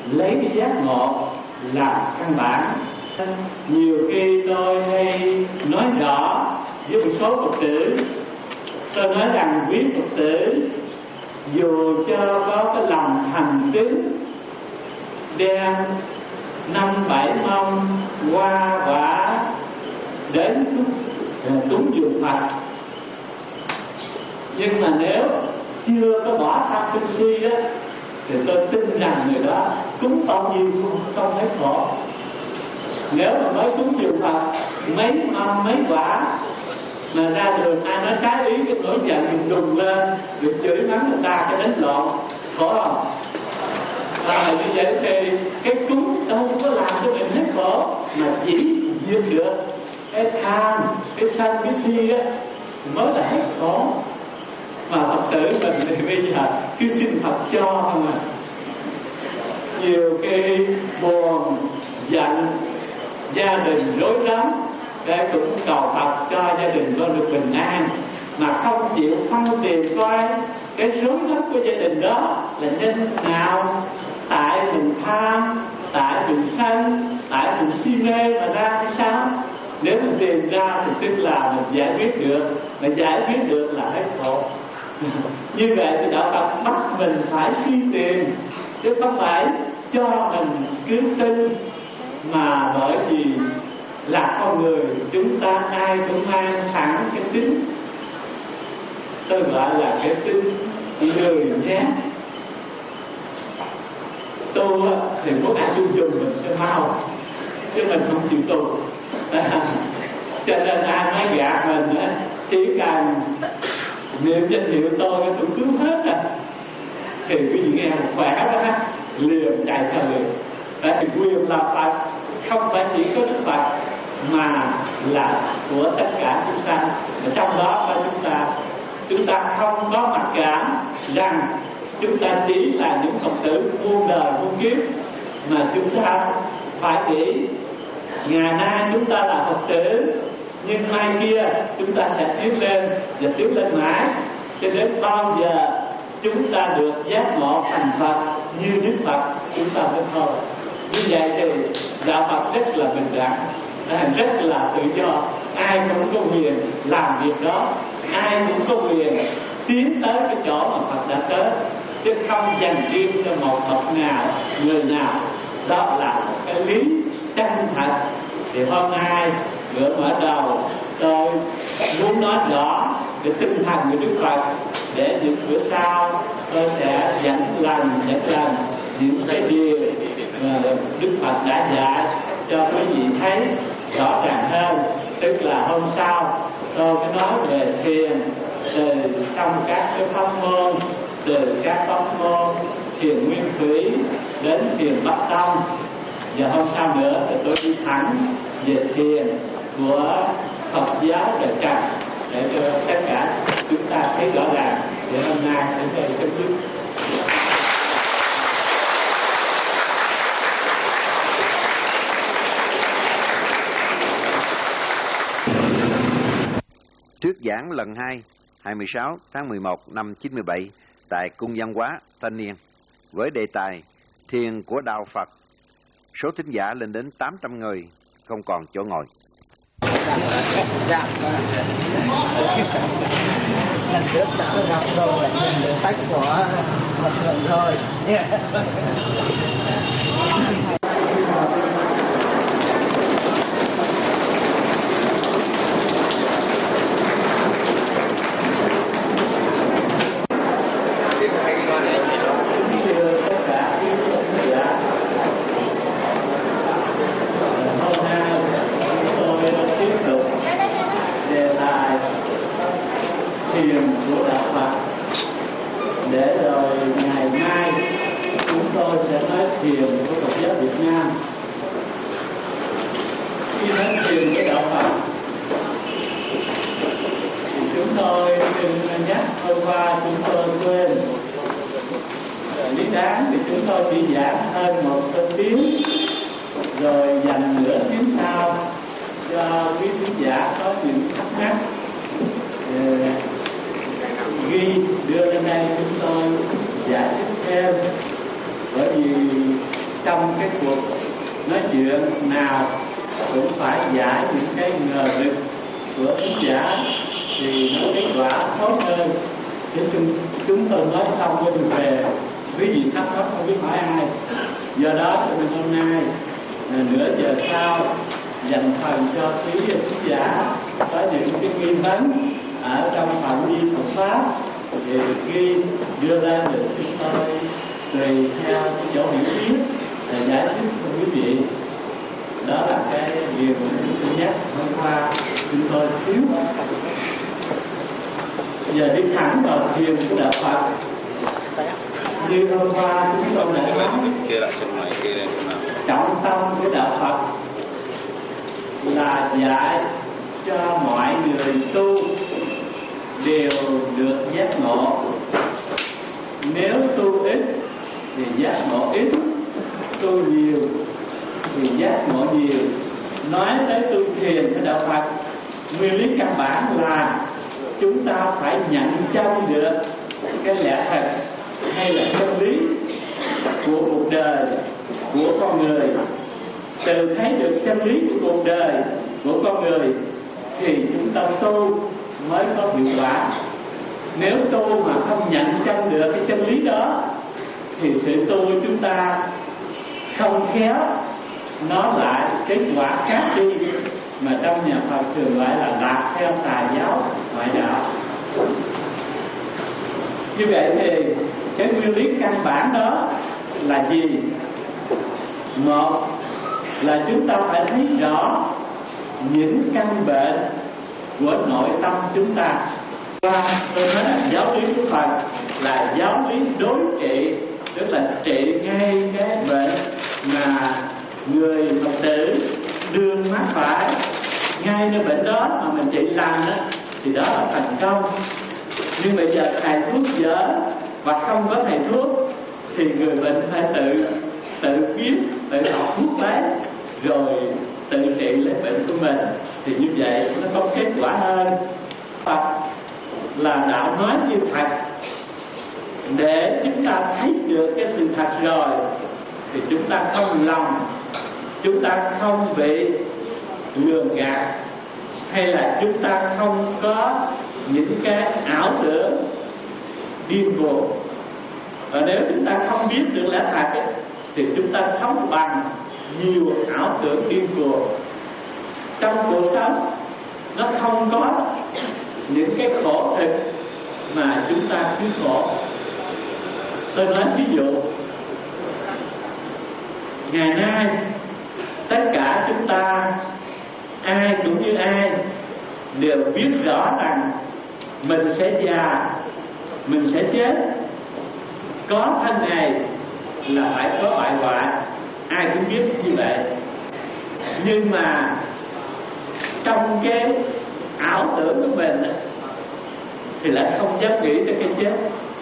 lấy cái giác ngộ làm căn bản. Nhiều khi tôi hay nói rõ với một số Phật tử, tôi nói rằng quý Phật tử dù cho có cái lòng thành kính đem năm bảy mông hoa quả đến cúng dường Phật, nhưng mà nếu chưa có bỏ tham sân si đó thì tôi tin rằng người đó cúng bao nhiêu cũng không thấy khổ. Nếu mà mới cúng dường Phật mấy mâm mấy quả mà ra đường ai nói trái ý cái nổi giận mình đùng lên được chửi mắng người ta cái đánh lộn, khổ không? À, như vậy thì cái cúng đâu có làm cho mình hết khổ, mà chỉ diệt được cái tham, cái sân, cái si đó mới là hết khổ. Mà Phật tử mình thì bây giờ cứ xin Phật cho không à. Nhiều cái buồn, giận, gia đình rối rắm, để cũng cầu Phật cho gia đình con được bình an, mà không chịu phân biệt coi cái rối rắm của gia đình đó là nhân nào, tại mình tham, tại mình sân, tại mình si mê mà ra hay sao? Nếu mình tìm ra thì tức là mình giải quyết được, mà giải quyết được là hết khổ. Như vậy thì đạo Phật bắt mình phải suy tìm, chứ không phải cho mình cứ tin. Mà bởi vì là con người, chúng ta ai cũng mang sẵn cái tính, tôi gọi là cái tính lười nhát. Tu thì muốn ăn chung chung mình sẽ mau, chứ mình không chịu tu. Cho nên ai nói gạt mình á, chỉ cần niệm danh hiệu tôi nó cũng cứu hết à. Thì quý vị nghe khỏe đó, liền chạy theo liền. Tại vì quyền là Phật không phải chỉ có Đức Phật mà là của tất cả chúng sanh. Ở trong đó là chúng ta chúng ta không có mặc cảm rằng chúng ta chỉ là những Phật tử muôn đời muôn kiếp, mà chúng ta phải nghĩ ngày nay chúng ta là Phật tử, nhưng mai kia chúng ta sẽ tiến lên và tiến lên mãi, cho đến bao giờ chúng ta được giác ngộ thành Phật như Đức Phật chúng ta mới thôi. Như vậy thì đạo Phật rất là bình đẳng, rất là tự do, ai cũng có quyền làm việc đó, ai cũng có quyền tiến tới cái chỗ mà Phật đã tới, chứ không dành riêng cho một Phật nào, người nào. Đó là một cái lý chân thật. Thì hôm nay bữa mở đầu tôi muốn nói rõ về tinh thần của Đức Phật, để những bữa sau tôi sẽ dẫn lần dẫn lần những cái điều mà Đức Phật đã dạy cho quý vị thấy rõ ràng hơn. Tức là hôm sau tôi mới nói về thiền từ trong các cái pháp môn, từ các pháp môn thiền nguyên thủy đến thiền bắc tông. Và hôm sau nữa thì tôi đi thẳng về thiền của Phật giáo Đại Trần, để cho tất cả chúng ta thấy rõ ràng. Để hôm nay đến đây kết thúc. Thuyết giảng lần hai, hai mươi sáu tháng mười một năm chín mươi bảy tại Cung văn hóa Thanh Niên với đề tài Thiền của Đạo Phật. Số thính giả lên đến tám trăm người, không còn chỗ ngồi. Lần trước đã gặp rồi, nhận sách của một người thôi. Thiền của Đạo Phật, để rồi ngày mai chúng tôi sẽ nói thiền của Phật giáo Việt Nam. Khi nói thiền của Đạo Phật thì chúng tôi đừng nhắc hôm qua chúng tôi quên. Lý đáng thì chúng tôi chỉ giảng hơn một tiếng, rồi dành nửa tiếng sau cho quý khán giả có những thắc mắc ghi đưa lên đây chúng tôi giải thích thêm. Bởi vì trong cái cuộc nói chuyện nào cũng phải giải những cái ngờ vực của thính giả thì nó kết quả tốt hơn. Thế chúng, chúng tôi nói xong rồi đi về, quý vị thắc mắc không biết hỏi ai. Do đó cho nên hôm nay nửa giờ sau dành phần cho quý thính giả có những cái nghi vấn ở trong phạm vi Phật pháp thì khi đưa ra được chúng tôi tùy theo cái chỗ hiểu biết để giải thích cho quý vị. Đó là cái điều mà chúng tôi nhắc hôm qua chúng tôi thiếu. Giờ đi thẳng vào thiền của đạo Phật. Như hôm qua chúng tôi đã nói trọng tâm của đạo Phật là dạy cho mọi người tu đều được giác ngộ. Nếu tu ít thì giác ngộ ít, tu nhiều thì giác ngộ nhiều. Nói tới tu thiền của đạo Phật, nguyên lý căn bản là chúng ta phải nhận chân được cái lẽ thật hay là chân lý của cuộc đời của con người. Từ thấy được chân lý của cuộc đời của con người thì chúng ta tu mới có hiệu quả. Nếu tu mà không nhận chân được cái chân lý đó thì sự tu của chúng ta không khéo nó lại kết quả khác đi, mà trong nhà Phật thường gọi là lạc theo tà giáo ngoại đạo. Như vậy thì cái nguyên lý căn bản đó là gì? Một là chúng ta phải thấy rõ những căn bệnh của nội tâm chúng ta. Và tôi nói là giáo lý của Phật là giáo lý đối trị, tức là trị ngay cái bệnh mà người Phật tử đương mắc phải. Ngay nơi bệnh đó mà mình trị lành đó thì đó là thành công. Nhưng bây giờ thầy thuốc dở và không có thầy thuốc thì người bệnh phải tự tự kiếm, tự học thuốc lấy rồi tự trị lấy bệnh của mình, thì như vậy nó có kết quả hơn. Phật là đạo nói như thật. Để chúng ta thấy được cái sự thật rồi thì chúng ta không lòng, chúng ta không bị lường gạt, hay là chúng ta không có những cái ảo tưởng điên cuồng. Và nếu chúng ta không biết được lẽ thật ấy, thì chúng ta sống bằng nhiều ảo tưởng điên cuồng. Trong cuộc sống nó không có những cái khổ thực mà chúng ta cứ khổ. Tôi nói ví dụ, ngày nay tất cả chúng ta ai cũng như ai đều biết rõ rằng mình sẽ già, mình sẽ chết, có thân này là phải có bại hoại, ai cũng biết như vậy. Nhưng mà trong cái ảo tưởng của mình thì lại không dám nghĩ tới cái chết.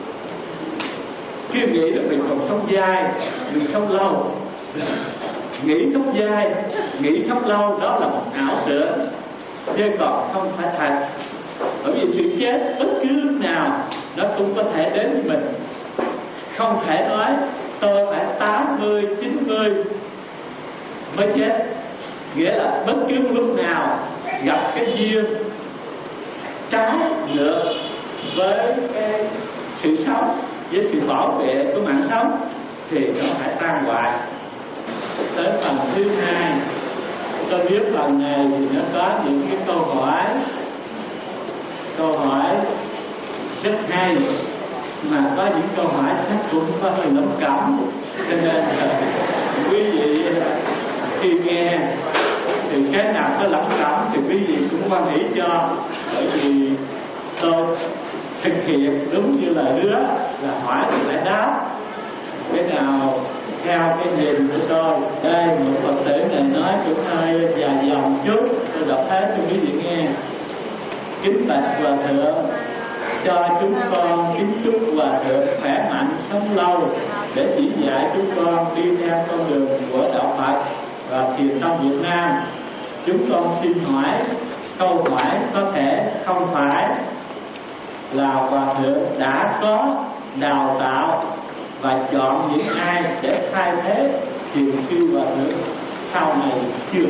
Cứ nghĩ là mình còn sống dài, mình sống lâu. Nghĩ sống dài, nghĩ sống lâu đó là một ảo tưởng, chứ còn không phải thật. Bởi vì sự chết bất cứ lúc nào nó cũng có thể đến với mình. Không thể nói tôi phải tám mươi, chín mươi mới chết. Nghĩa là bất cứ lúc nào gặp cái duyên trái ngược với cái sự sống, với sự bảo vệ của mạng sống thì nó phải tan hoại. Tới phần thứ hai, tôi biết phần này thì nó có những cái câu hỏi câu hỏi rất hay, mà có những câu hỏi chắc cũng có hơi lắm cảm, cho nên là quý vị khi nghe thì cái nào có lắm cảm thì quý vị cũng quan nghĩ cho. Bởi vì tôi thực hiện đúng như là đứa là hỏi thì lại đáp, cái nào theo cái nhìn của tôi. Đây một Phật tử này nói cũng hơi dài dòng chút, tôi đọc hết cho quý vị nghe. Kính bạch Hòa Thượng, cho chúng con kính chúc Hòa Thượng khỏe mạnh sống lâu để chỉ dạy chúng con đi theo con đường của đạo Phật và thiền tông Việt Nam. Chúng con xin hỏi câu hỏi có thể không phải là Hòa Thượng đã có đào tạo và chọn những ai để thay thế Thiền sư Hòa Thượng sau này chưa.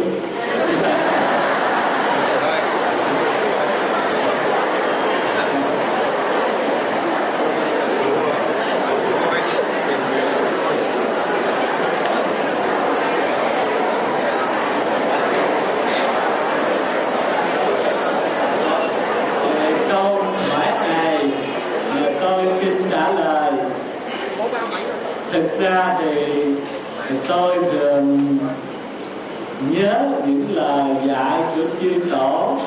Câu hỏi này tôi xin trả lời. Thực ra thì tôi thường nhớ những lời dạy của chư tổ,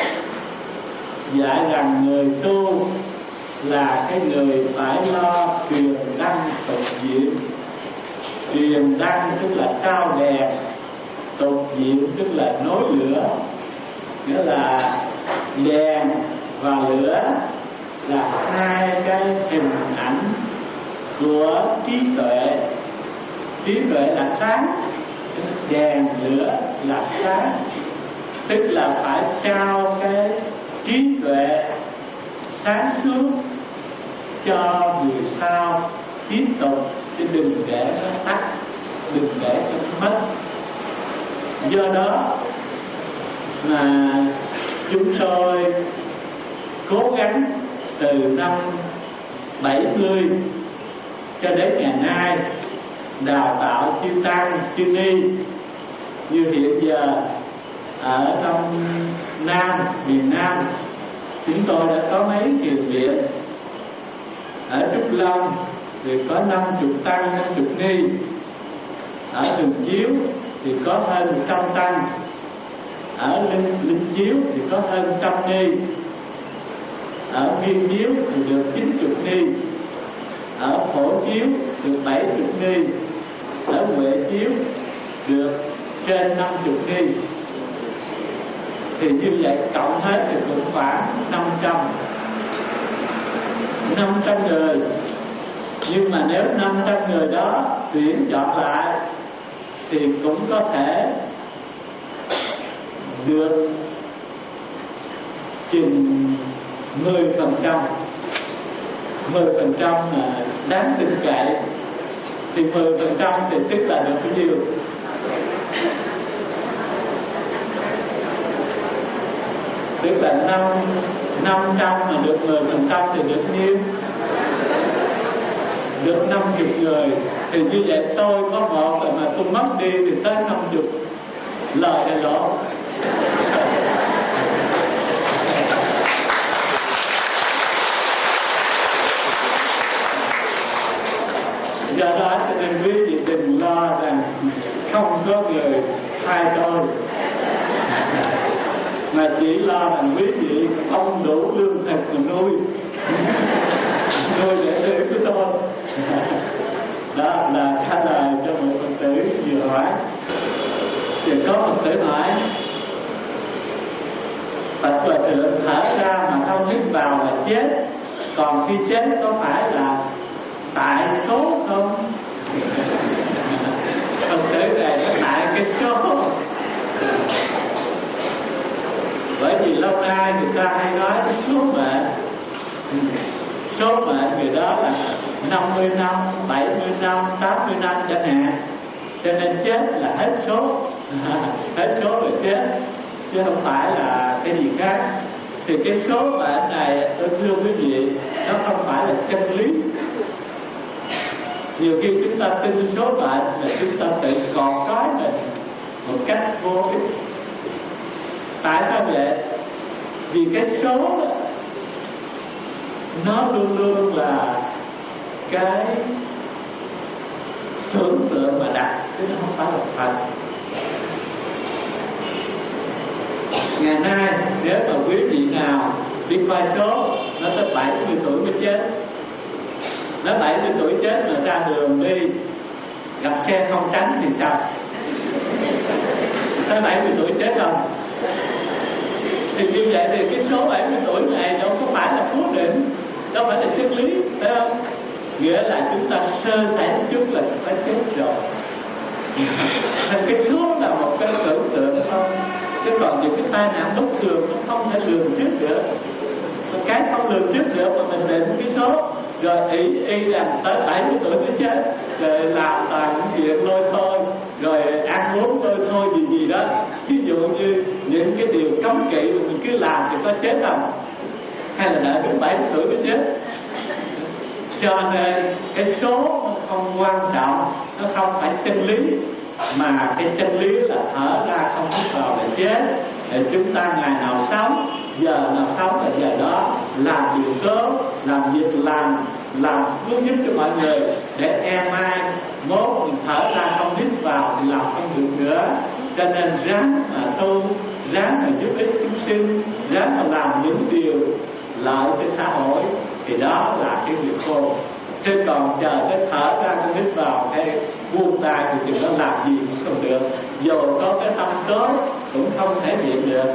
dạy rằng người tu là cái người phải lo truyền đăng tục diệu. Truyền đăng tức là cao đèn, tục diệu tức là nối lửa. Nghĩa là đèn và lửa là hai cái hình ảnh của trí tuệ. Trí tuệ là sáng, đèn lửa là sáng, tức là phải trao cái trí tuệ sáng suốt cho người sau tiếp tục, chứ đừng để nó tắt, đừng để nó mất. Do đó mà chúng tôi cố gắng từ năm bảy mươi cho đến ngày nay đào tạo chư tăng, chư ni. Như hiện giờ ở trong Nam, miền Nam, chúng tôi đã có mấy thiền viện. Ở Trúc Long thì có năm chục tăng, năm chục ni. Ở Thường Chiếu thì có hơn một trăm tăng. Ở Linh, Linh Chiếu thì có hơn trăm ni. Ở Viên Chiếu thì được chín chục ni. Ở Phổ Chiếu được bảy chục ni. Ở Huệ Chiếu được trên năm chục ni. Thì như vậy cộng hết thì cũng khoảng năm trăm năm trăm người. Nhưng mà nếu năm trăm người đó tuyển chọn lại thì cũng có thể được chừng mười phần trăm. Mười phần trăm là đáng tin cậy. Thì mười phần trăm thì tức là được bao nhiêu? Tức là năm năm trăm mà được mười phần trăm thì được nhiêu? Được năm chục người. Thì như vậy tôi có một rồi mà tôi mất đi thì tới năm chục. Lời hay lỗ? Do đó cho nên quý vị đừng lo rằng không có người thay tôi, mà chỉ lo rằng quý vị không đủ lương thực mà nuôi nuôi đệ tử của tôi. Đó là trả lời cho một Phật tử vừa hỏi. Thì có Phật tử hỏi: Phật Hòa Thượng thở ra mà không hít vào là chết, còn khi chết có phải là tại số không? Phật tử này nó tại cái số. Bởi vì lâu nay người ta hay nói cái số mệnh. Số mệnh người đó là năm mươi năm, bảy mươi năm, tám mươi năm chẳng hạn. Cho nên chết là hết số. Hết số rồi chết, chứ không phải là cái gì khác. Thì cái số mệnh này tôi thưa quý vị, nó không phải là chân lý. Nhiều khi chúng ta tin số mệnh là chúng ta tự cột trói mình một cách vô ích. Tại sao vậy? Vì cái số đó, nó luôn luôn là cái tưởng tượng mà đặt, chứ nó không phải là thật. Ngày nay nếu mà quý vị nào đi coi số, nó tới bảy mươi tuổi mới chết. Nó bảy mươi tuổi chết mà ra đường đi gặp xe không tránh thì sao? Tới bảy mươi tuổi chết không? Thì như vậy thì cái số bảy mươi tuổi này đâu có phải là cố định, đâu phải là chân lý, phải không? Nghĩa là chúng ta sơ sẩy một chút là phải chết rồi. Nên cái số là một cái tưởng tượng thôi, chứ còn những cái tai nạn bất thường nó không thể lường trước được. cái không lường trước được mà mình định cái số rồi ý y rằng tới bảy mươi tuổi mới chết, rồi làm toàn những chuyện lôi thôi, rồi ăn uống lôi thôi gì gì đó. Ví dụ như những cái điều cấm kỵ mình cứ làm thì có chết không, hay là đợi đến bảy mươi tuổi mới chết. Cho nên cái số nó không quan trọng, nó không phải chân lý, mà cái chân lý là thở ra không hít vào là chết. Để chúng ta ngày nào sống, giờ nào sống là giờ đó, làm điều tốt, làm việc làm, làm phước giúp cho mọi người, để em mai mốt mình thở ra không hít vào thì làm không được nữa. Cho nên ráng mà tu, ráng mà giúp ích chúng sinh, ráng mà làm những điều lợi cho xã hội, thì đó là cái việc khôn. Chứ còn chờ cái thở ra không hít vào hay buông tay thì chừng đó làm gì cũng không được, dù có cái tâm tốt cũng không thể hiện được.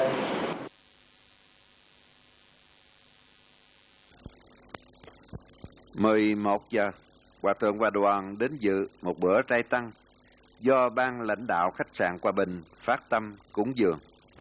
mười một giờ, Hòa thượng và đoàn đến dự một bữa trai tăng do ban lãnh đạo khách sạn Hòa Bình phát tâm cúng dường.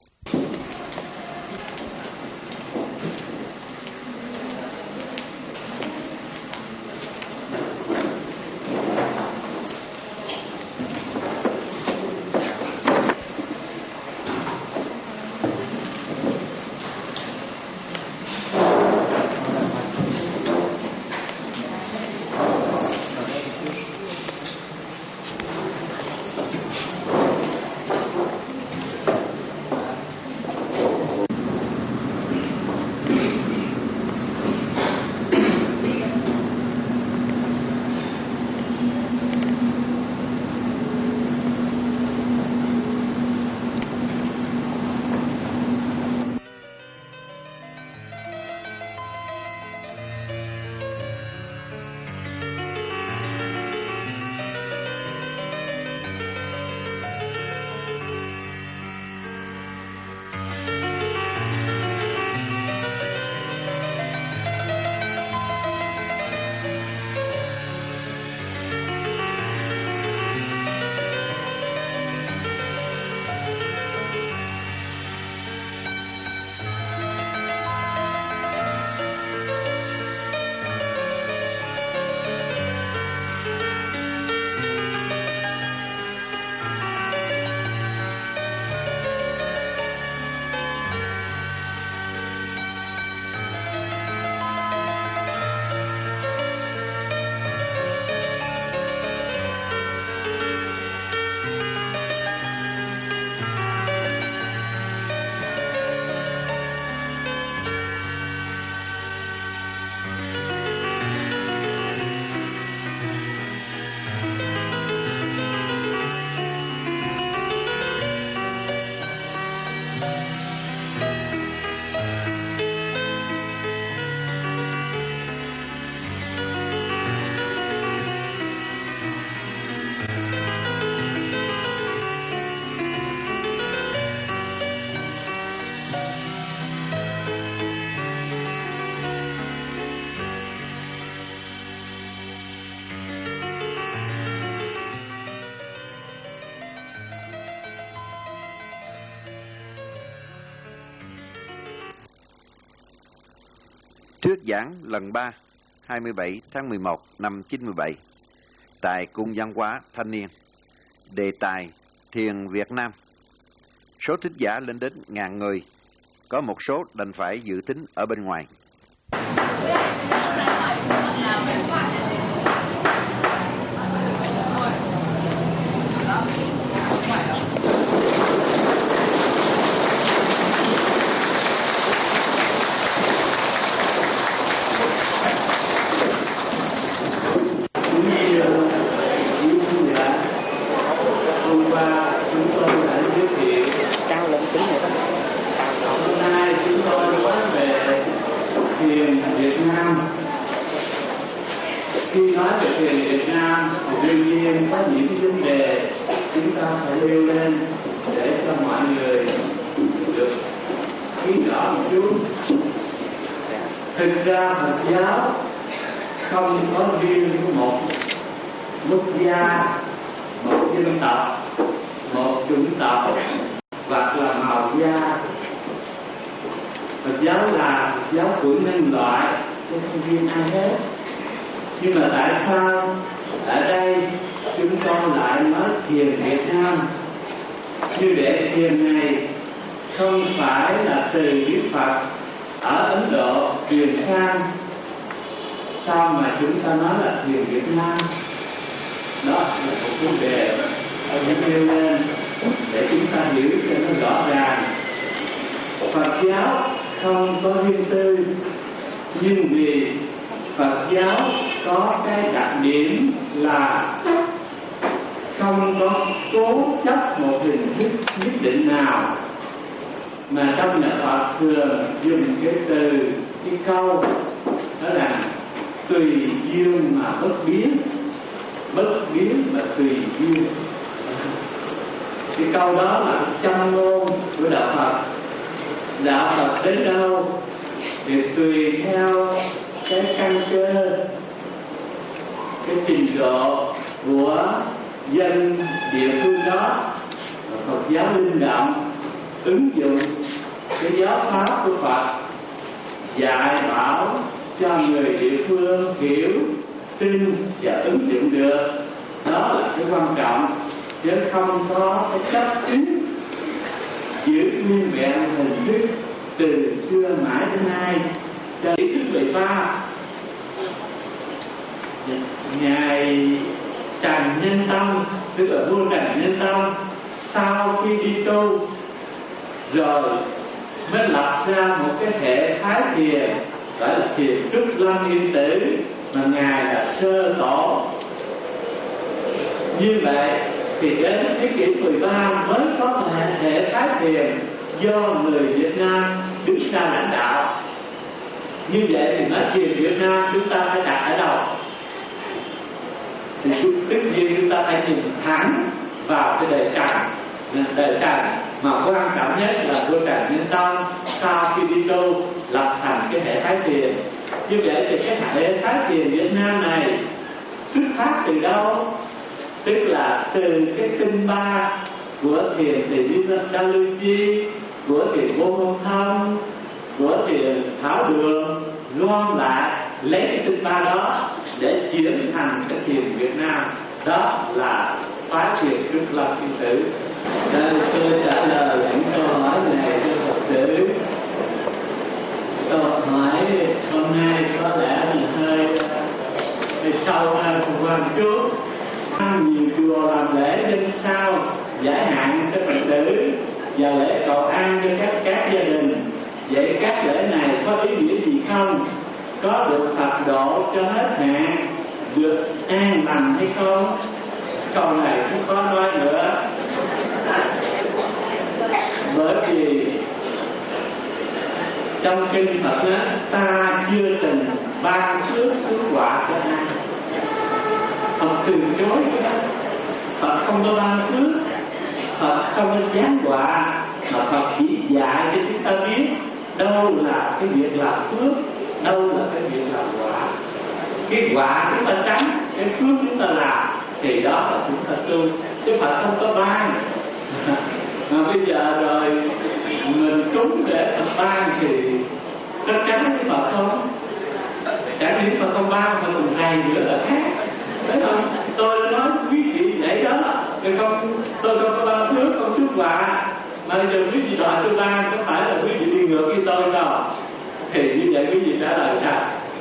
Thuyết giảng lần ba, hai mươi bảy tháng mười một năm chín mươi bảy tại Cung văn hóa thanh niên. Đề tài Thiền Việt Nam. Số thính giả lên đến ngàn người, có một số đành phải dự tính ở bên ngoài. Khi nói về thiền Việt Nam thì đương nhiên có những cái vấn đề chúng ta phải nêu lên để cho mọi người được biết rõ một chút. Thực ra Phật giáo không có riêng một quốc gia, một dân tộc, một chủng tộc hoặc là màu da. Phật giáo là Phật giáo của nhân loại, chứ không riêng ai hết. Nhưng mà tại sao ở đây chúng tôi lại nói thiền Việt Nam? Như để thiền này không phải là từ Đức Phật ở Ấn Độ truyền sang, sao mà chúng ta nói là thiền Việt Nam? Đó là một vấn đề ông nêu lên để chúng ta hiểu cho nó rõ ràng. Phật giáo không có riêng tư, nhưng vì Phật giáo có cái đặc điểm là không có cố chấp một hình thức nhất định nào, mà trong nhà Phật thường dùng cái từ, cái câu đó là tùy duyên mà bất biến, bất biến mà tùy duyên. Cái câu đó là châm ngôn của đạo Phật. Đạo Phật đến đâu thì tùy theo cái căn cơ, cái trình độ của dân địa phương đó, Phật giáo linh động ứng dụng cái giáo pháp của Phật dạy bảo cho người địa phương hiểu, tin và ứng dụng được. Đó là cái quan trọng, chứ không có cái chấp ứng giữ nguyên vẹn hình thức từ xưa mãi đến nay. Cho ý thức bảy ba, ngài Trần Nhân Tông, tức là vua Trần Nhân Tông, sau khi đi tu rồi mới lập ra một cái hệ thái thiền gọi là thiền Trúc Lâm Yên Tử, mà ngài là sơ tổ. Như vậy thì đến thế kỷ mười ba mới có một hệ, hệ thái thiền do người Việt Nam đứng ra lãnh đạo. Như vậy thì nói thiền Việt Nam chúng ta phải đặt ở đâu? Thì tất nhiên chúng ta phải nhìn thẳng vào cái đời Trần. Đời Trần mà quan trọng nhất là vua Trần Nhân Tông sau khi đi tu lập thành cái hệ thái thiền. Như vậy thì cái hệ thái thiền Việt Nam này xuất phát từ đâu? Tức là từ cái kinh ba của thiền Tỳ Đa Lưu Chi, của thiền Vô Ngôn Thông, của thiền Thảo Đường, gom lại lấy cái kinh ba đó để chuyển thành cái thiền Việt Nam. Đó là phái thiền Trúc Lâm Yên Tử. Đây tôi trả lời những câu hỏi này cho Phật tử. Câu hỏi hôm nay có lẽ là hơi hơi sâu hơn một quan chút. Nhiều chùa làm lễ dân sao giải hạn cho Phật tử và lễ cầu an cho các các gia đình. Vậy các lễ này có ý nghĩa gì không? Có được Phật độ cho hết hạn, được an lành hay không? Câu này cũng có nói nữa. Bởi vì trong kinh Phật nói ta chưa từng ban phước xuống quả cho ai. Phật từ chối cái đó. Phật không có ban phước, Phật không có giáng quả, mà Phật chỉ dạy cho chúng ta biết đâu là cái việc làm phước, đâu là cái việc làm quả. Cái quả chúng ta tránh, cái phước chúng ta làm, thì đó là chúng ta tu. Chứ Phật không có ban. Mà bây giờ rồi mình cúng để Phật ban thì chắc chắn với Phật không? Chẳng những Phật không ban mà còn này nữa là khác. Thấy không? Tôi nói quý vị vậy đó, tôi không, tôi không có ban phước, không xuất quả. Mà bây giờ quý vị đòi tôi ban, có phải là quý vị đi ngược với tôi đâu? Thì như vậy quý vị trả lời sao?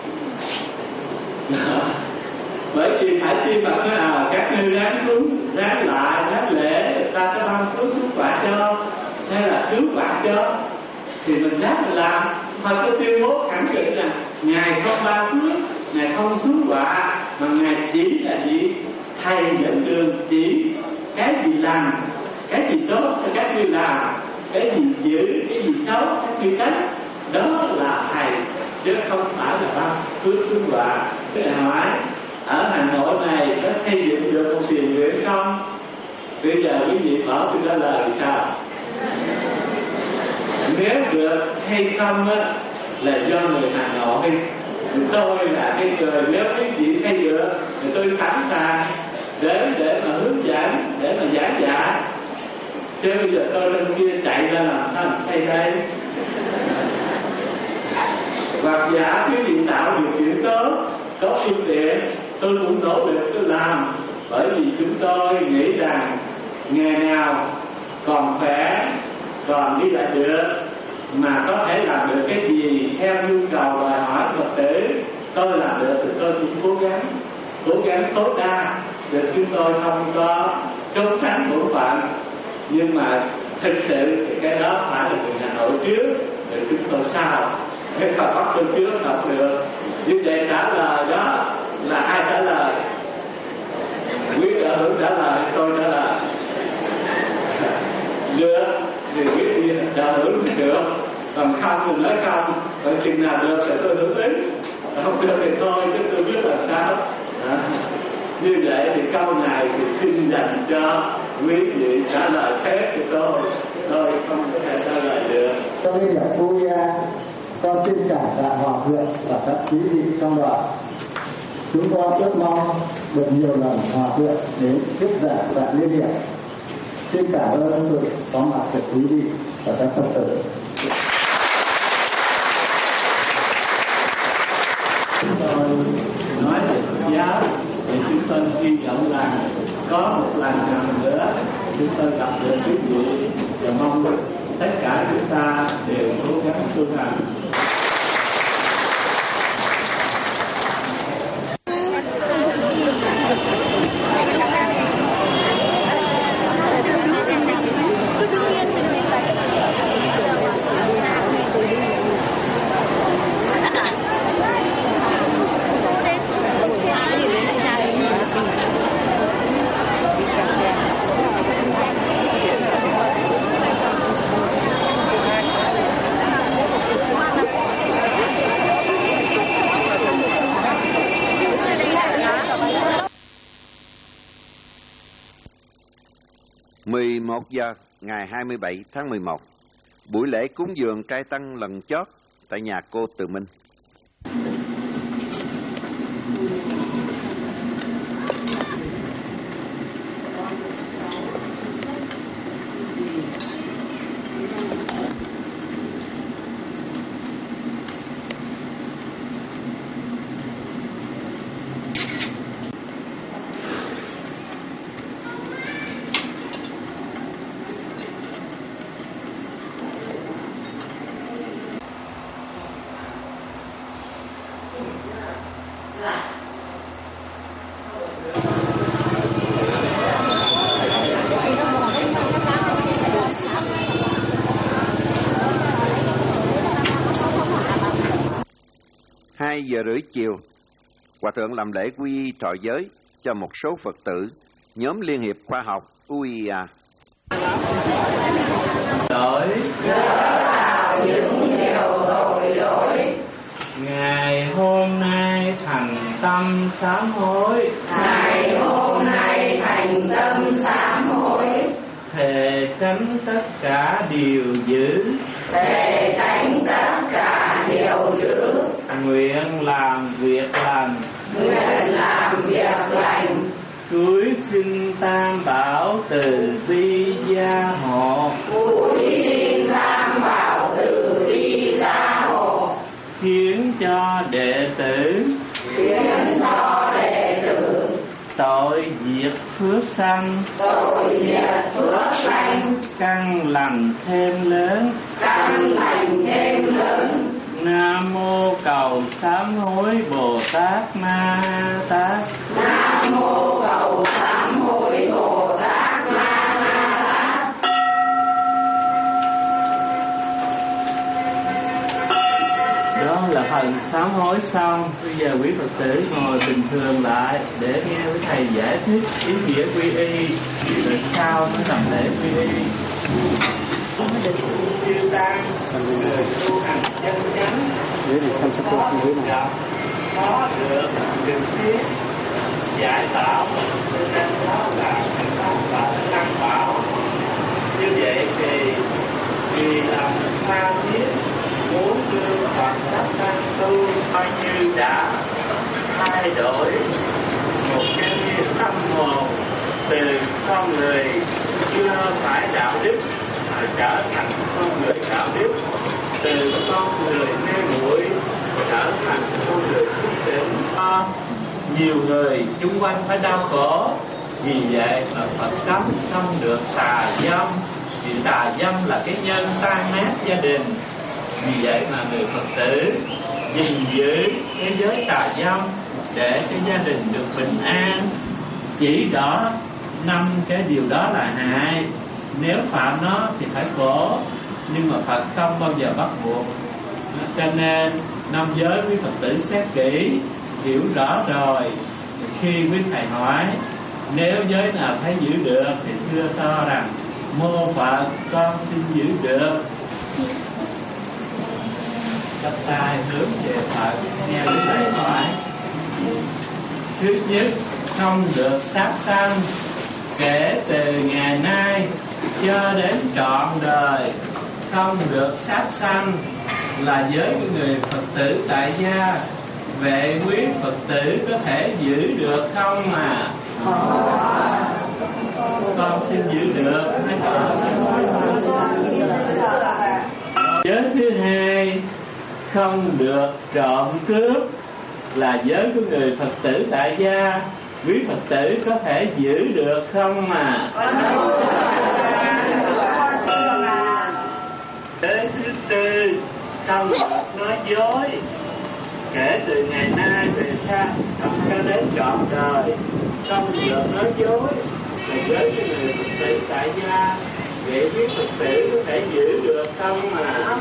Bởi vì phải tin Phật nói à, các ngươi ráng cúng, ráng lại, ráng lễ, ta sẽ ban phước xuất quả cho, hay là cứu quả cho, thì mình ráng mình làm. Phật có tuyên bố khẳng định là ngài không ban phước, ngài không xuống quả, mà ngài chỉ là gì? Thầy dẫn đường chỉ cái gì làm, cái gì tốt cho các ngươi làm, cái gì giữ, cái gì xấu các ngươi tránh. Đó là thầy, chứ không phải là ban phước xuống quả. Cái này hỏi ở Hà Nội này có xây dựng được một thiền viện không? Bây giờ quý vị bảo tôi trả lời sao? Nếu được hay không á là do người Hà Nội. Tôi là cái người, nếu quý vị xây được thì tôi sẵn sàng để để mà hướng dẫn, để mà giảng dạy. Chứ bây giờ tôi bên kia chạy ra làm sao mà xây đây? hoặc giả quý vị tạo điều kiện tốt, có phương tiện, tôi cũng nỗ lực tôi làm, bởi vì chúng tôi nghĩ rằng ngày nào còn khỏe, còn đi lại được, mà có thể làm được cái gì theo nhu cầu đòi hỏi Phật tử tôi làm được thì tôi cũng cố gắng cố gắng tối đa để chúng tôi không có trốn tránh bổn phận. Nhưng mà thực sự thì cái đó phải là người Hà Nội trước để chúng tôi sau, cái Phật pháp tôi chưa học được. Như vậy trả lời đó là ai trả lời? Quý đạo hữu trả lời, tôi trả lời. Được thì quý vị đạo hữu thì được, còn không thì nói không, còn chừng nào được sẽ tôi hưởng ứng, không được thì thôi, chứ tôi biết làm sao. Đó. Như vậy thì câu này thì xin dành cho quý vị trả lời phép của tôi, tôi không có thể trả lời được. Trong khi là vui, con xin cảm tạ hòa thượng và các quý vị trong đoàn. Chúng con rất mong được nhiều lần hòa thượng đến thuyết giảng tại Liên Hiệp. Xin cảm ơn sự có mặt của quý vị và các Phật tử. Chúng tôi nói về Phật giáo thì chúng tôi hy vọng là có một lần nào nữa chúng tôi gặp được quý vị, và mong tất cả chúng ta đều cố gắng tu hành. mười một giờ ngày hai mươi bảy tháng mười một, buổi lễ cúng dường trai tăng lần chót tại nhà cô Từ Minh. Hai giờ rưỡi chiều, Hòa thượng làm lễ quy y thọ giới cho một số Phật tử nhóm Liên hiệp Khoa học u i a. Đổi những điều tội lỗi, ngày hôm nay thành tâm sám hối, ngày hôm nay thành tâm sám hối, thề tránh tất cả điều dữ, thề tránh tất cả điều dữ, nguyện làm việc lành, nguyện làm việc lành, cưới xin tam bảo từ bi gia hộ, cúi xin tam bảo từ bi gia hộ, khiến cho đệ tử, khiến cho đệ tử tội diệt phước sanh, tội diệt phước sanh, căn lành thêm lớn, căn lành thêm lớn. Nam mô cầu sám hối Bồ Tát Ma Tát. Nam mô cầu sám hối Bồ Tát Ma Tát. Đó là phần sám hối xong. Bây giờ quý Phật tử ngồi bình thường lại để nghe quý thầy giải thích ý nghĩa quy y, rồi sau mới làm lễ quy y. Chư tăng người tu hành chân chánh có được gặp, có được trực tiếp giải tạo nên đó là thành công và năng bảo. Như vậy thì vì làm tha thiết muốn đưa Phật pháp tăng tu coi như đã thay đổi một cái tâm hồn từ con người chưa phải đạo đức mà trở thành con người đạo đức, từ con người ngang ngủi trở thành con người thức tỉnh. Nhiều người chung quanh phải đau khổ, vì vậy mà Phật cấm không được tà dâm, vì tà dâm là cái nhân tan nát gia đình. Vì vậy mà người Phật tử gìn giữ cái giới tà dâm để cho gia đình được bình an. Chỉ rõ năm cái điều đó là hại, nếu phạm nó thì phải khổ, nhưng mà Phật không bao giờ bắt buộc. Cho nên năm giới quý Phật tử xét kỹ, hiểu rõ rồi, khi quý thầy hỏi nếu giới nào thấy giữ được thì thưa to rằng mô Phật con xin giữ được. Chắp tay hướng về Phật, nghe quý thầy hỏi. Thứ nhất, không được sát sanh, kể từ ngày nay cho đến trọn đời. Không được sát sanh là giới của người Phật tử tại gia. Vậy quý Phật tử có thể giữ được không mà? Con xin giữ được. Giới thứ hai, không được trộm cướp là giới của người Phật tử tại gia. Quý Phật tử có thể giữ được không mà? Giới thứ tư, không được nói dối, kể từ ngày nay về sau không cho đến trọn đời. Không được nói dối là giới của người Phật tử tại gia. Vậy quý Phật tử có thể giữ được không mà?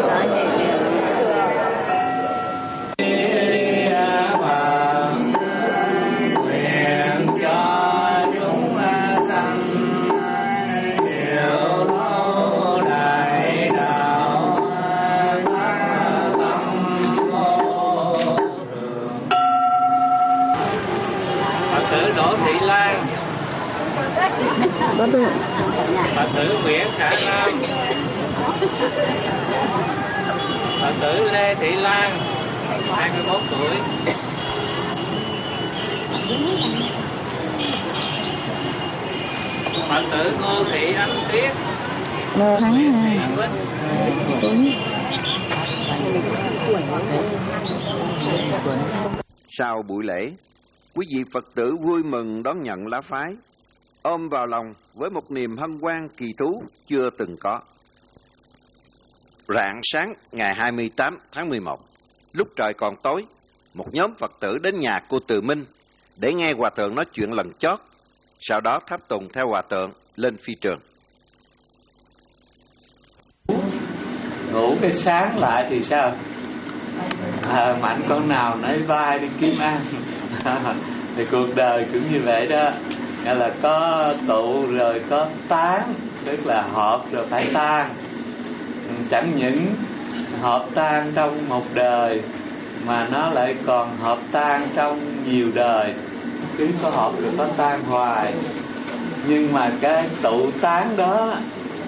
Có từ Phật tử Nguyễn Khả Nam, Phật tử Lê Thị Lan, hai mươi mốt tuổi. Phật tử Ngô Thị Ánh Tuyết, Ngô Thắng Sau buổi lễ, quý vị Phật tử vui mừng đón nhận lá phái, ôm vào lòng với một niềm hân hoan kỳ thú chưa từng có. Rạng sáng ngày hai mươi tám tháng mười một, lúc trời còn tối, một nhóm Phật tử đến nhà cô Từ Minh để nghe Hòa Thượng nói chuyện lần chót, sau đó tháp tùng theo Hòa Thượng lên phi trường. Ngủ cái sáng lại thì sao? À, mạnh con nào nấy vai đi kiếm ăn. Thì cuộc đời cũng như vậy đó, nghĩa là có tụ rồi có tán, tức là họp rồi phải tan. Chẳng những họp tan trong một đời mà nó lại còn họp tan trong nhiều đời, cứ có họp rồi có tan hoài. Nhưng mà cái tụ tán đó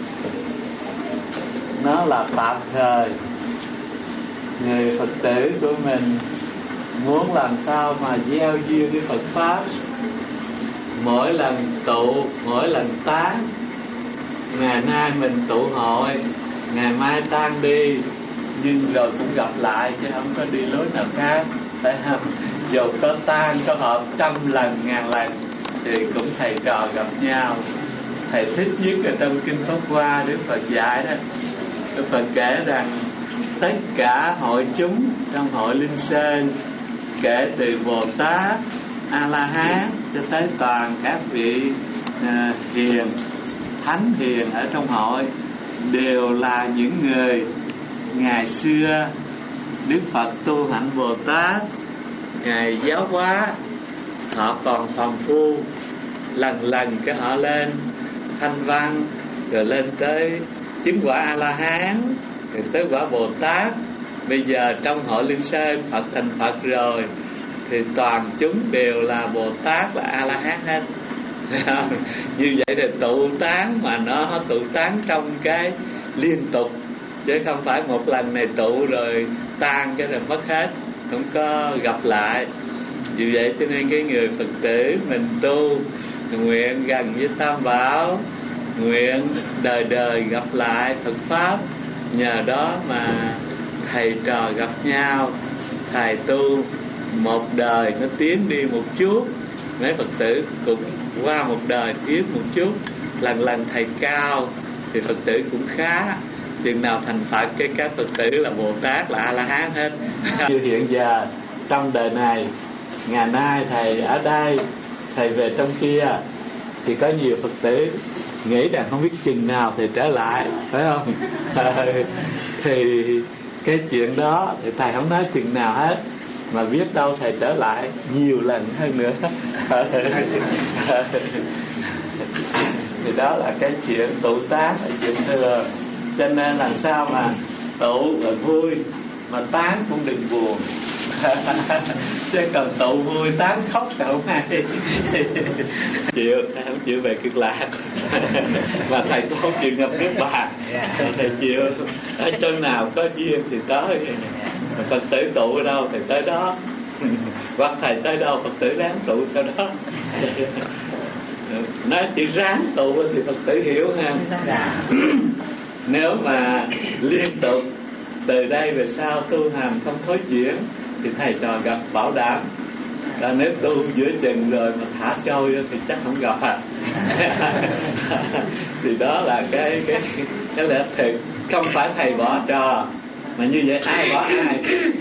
nó là tạm thời. Người Phật tử của mình muốn làm sao mà gieo duyên với Phật Pháp, mỗi lần tụ, mỗi lần tán. Ngày nay mình tụ hội, ngày mai tan đi, nhưng rồi cũng gặp lại chứ không có đi lối nào khác, phải không? Dù có tan, có họp trăm lần, ngàn lần thì cũng thầy trò gặp nhau. Thầy thích nhất ở trong Kinh Pháp Hoa, Đức Phật dạy đó, Đức Phật kể rằng tất cả hội chúng trong hội Linh Sơn, kể từ Bồ Tát, A-la-hán cho tới toàn các vị à, hiền, thánh hiền ở trong hội, đều là những người ngày xưa Đức Phật tu hạnh Bồ Tát, Ngài giáo hóa, họ còn phàm phu, lần lần cái họ lên thanh văn, rồi lên tới chứng quả A-la-hán, rồi tới quả Bồ Tát. Bây giờ trong hội Linh Sơn Phật thành Phật rồi thì toàn chúng đều là Bồ Tát, là A-la-hán hết. Như vậy thì tụ tán mà nó tụ tán trong cái liên tục, chứ không phải một lần này tụ rồi tan cái rồi mất hết, không có gặp lại. Vì vậy cho nên cái người Phật tử mình tu nguyện gần với Tam Bảo, nguyện đời đời gặp lại Phật Pháp, nhờ đó mà thầy trò gặp nhau, thầy tu một đời nó tiến đi một chút, mấy Phật tử cũng qua một đời tiến một chút, lần lần thầy cao thì Phật tử cũng khá, chừng nào thành Phật cái các Phật tử là Bồ Tát, là A La Hán hết. Như hiện giờ trong đời này, ngày nay thầy ở đây, thầy về trong kia, thì có nhiều Phật tử nghĩ rằng không biết chừng nào thầy trở lại, phải không? Thì cái chuyện đó thì thầy không nói chừng nào hết, mà biết đâu thầy trở lại nhiều lần hơn nữa. Thì đó là cái chuyện tụ tán, là chuyện thừa. Cho nên làm sao mà tụ là vui, mà tán cũng đừng buồn. Chứ còn tụ vui tán khóc thì không hay. Chịu, thầy không chịu về Cực Lạc. Mà thầy cũng không chịu ngập nước bạc. Thầy chịu ở chỗ nào có duyên thì tới. Phật tử tụ ở đâu thì tới đó. Hoặc thầy tới đâu Phật tử ráng tụ theo đó. Nói chữ ráng tụ thì Phật tử hiểu ha. Nếu mà liên tục từ đây về sau tu hành không thối chuyển thì thầy trò gặp bảo đảm. Còn nếu tu giữa chừng rồi mà thả trôi thì chắc không gặp à. Thì đó là cái cái cái lẽ thiệt, không phải thầy bỏ trò, mà như vậy ai bỏ ai.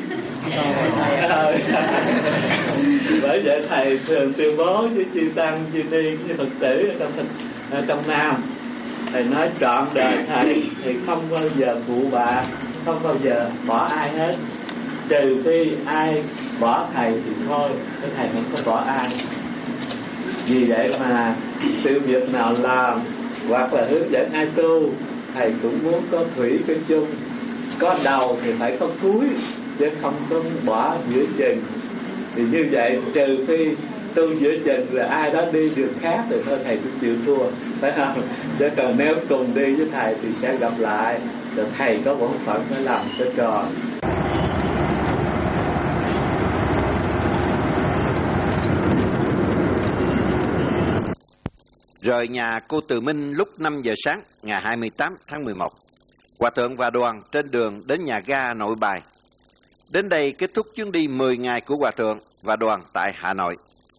Bởi vậy thầy thường tuyên bố với chư tăng, chư ni, với Phật tử ở trong ở trong Nam, thầy nói trọn đời thầy thì không bao giờ phụ bạc, không bao giờ bỏ ai hết, trừ khi ai bỏ thầy thì thôi, cái thầy không có bỏ ai. Vì vậy mà sự việc nào làm hoặc là hướng dẫn ai tu, thầy cũng muốn có thủy có chung, có đầu thì phải có cuối, chứ không có bỏ giữa chừng. Thì như vậy trừ khi tu giữa chừng rồi ai đó đi đường khác thì thôi thầy cũng chịu thua, phải không? Chứ còn nếu cùng đi với thầy thì sẽ gặp lại, rồi thầy có bổn phận phải làm cho tròn. Rời nhà cô Từ Minh lúc năm giờ sáng ngày hai mươi tám tháng mười một, Hòa thượng và đoàn trên đường đến nhà ga Nội Bài. Đến đây kết thúc chuyến đi mười ngày của Hòa thượng và đoàn tại Hà Nội.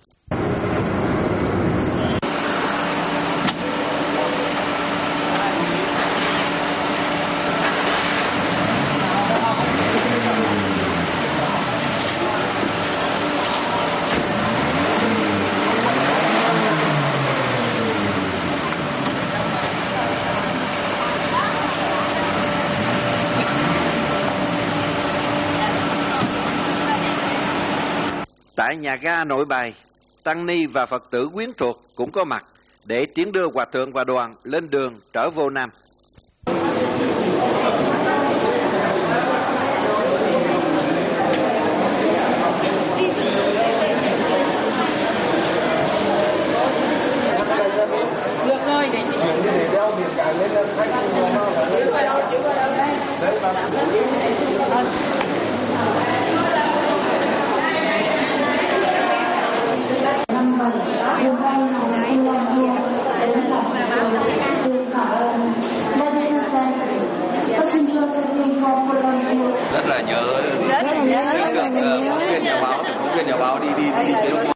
Tại nhà ga Nội Bài, tăng ni và Phật tử quyến thuộc cũng có mặt để tiễn đưa Hòa thượng và đoàn lên đường trở vô Nam. Được rồi, để chị chuyển để đeo biển cài lên lên khách không có đâu. Chữ vào đâu, chữ vào đâu đây? Đấy bà. Năm bảy, hôm nay là ngày làm việc đến làm xin cảm ơn. Rất là nhớ, rất là nhớ, rất là nhớ. Phóng viên nhà báo, phóng viên nhà báo đi đi đi chế độ.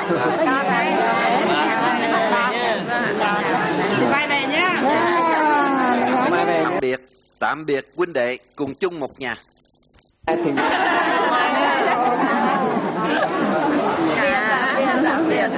Mai về nhá. Tạm biệt, tạm biệt huynh đệ cùng chung một nhà. Tạm biệt.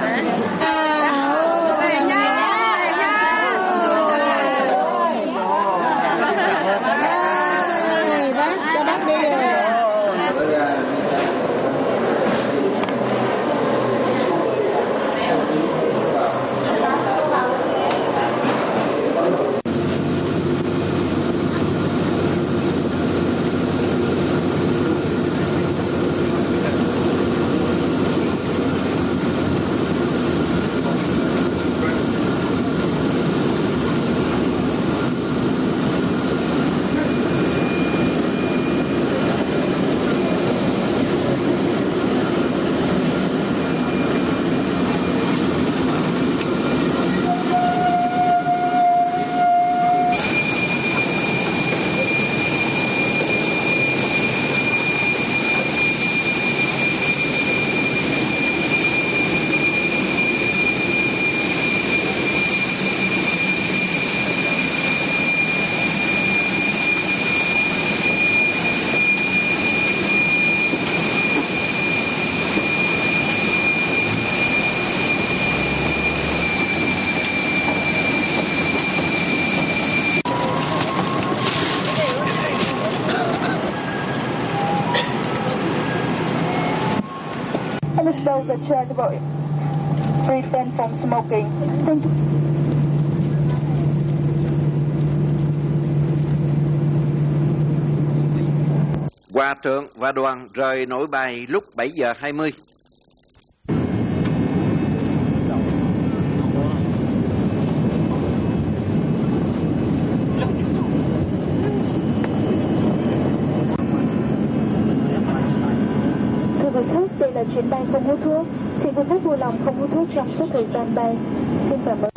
Those that charitable refrain from smoking. Thank you. Hòa thượng và đoàn rời Nội Bài lúc bảy giờ hai mươi. Đây là chuyến bay không hút thuốc. Xin quý khách vui lòng không hút thuốc trong suốt thời gian bay. Xin cảm ơn.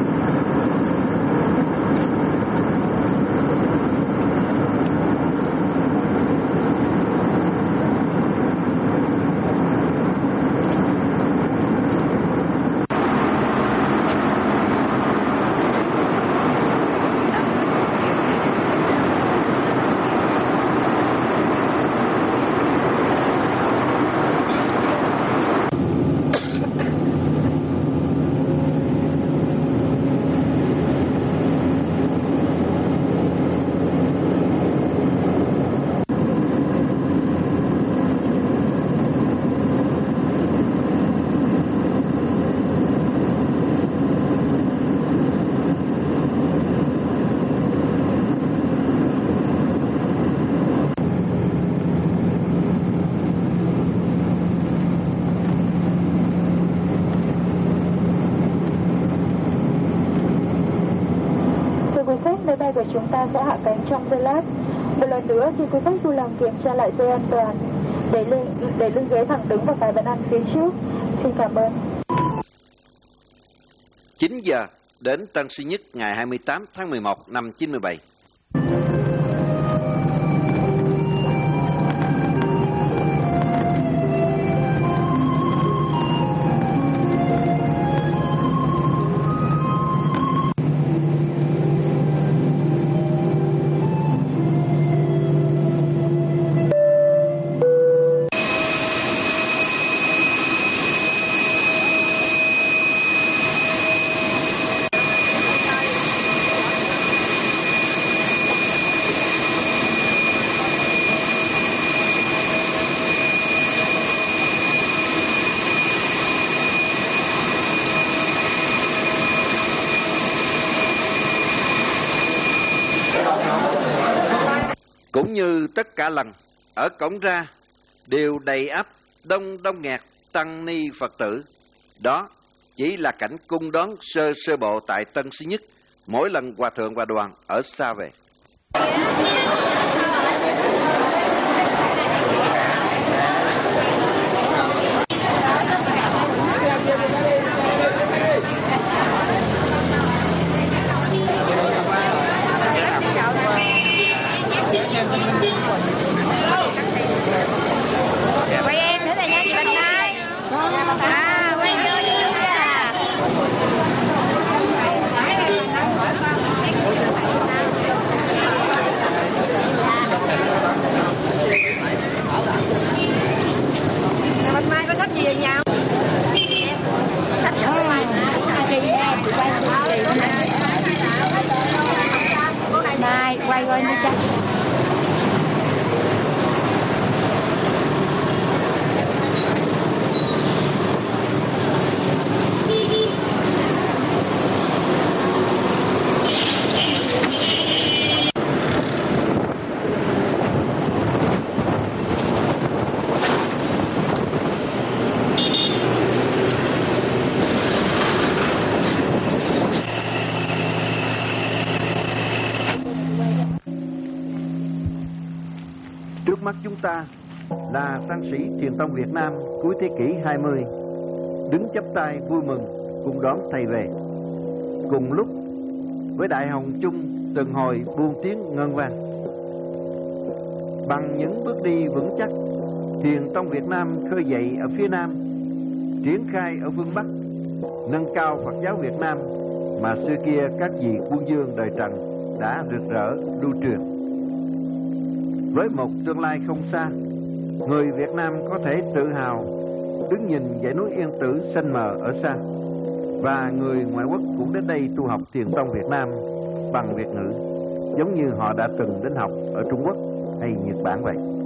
Máy bay của chúng ta sẽ hạ cánh trong giây lát. Một lần nữa xin quý khách vui lòng kiểm tra lại dây an toàn để lưng để lưng ghế thẳng đứng và phải bàn ăn phía trước. Xin cảm ơn. chín giờ đến Tân Sơn Nhất ngày hai mươi tám tháng mười một năm chín mươi bảy. Cũng như tất cả lần, ở cổng ra đều đầy ắp đông đông nghẹt tăng ni Phật tử. Đó chỉ là cảnh cung đón sơ sơ bộ tại Tân Sơn Nhất mỗi lần hòa thượng và đoàn ở xa về. Quay em nữa này nha chị Bình ơi. À, quay vô mắt chúng ta là tăng sĩ Thiền tông Việt Nam cuối thế kỷ hai mươi, đứng chắp tay vui mừng cùng đón thầy về. Cùng lúc với Đại Hồng Chung từng hồi buông tiếng ngân vang. Bằng những bước đi vững chắc, Thiền tông Việt Nam khơi dậy ở phía Nam, triển khai ở phương Bắc, nâng cao Phật giáo Việt Nam mà xưa kia các vị quân dương đời Trần đã rực rỡ lưu truyền. Với một tương lai không xa, người Việt Nam có thể tự hào đứng nhìn dãy núi Yên Tử xanh mờ ở xa, và người ngoại quốc cũng đến đây tu học Thiền tông Việt Nam bằng Việt ngữ, giống như họ đã từng đến học ở Trung Quốc hay Nhật Bản vậy.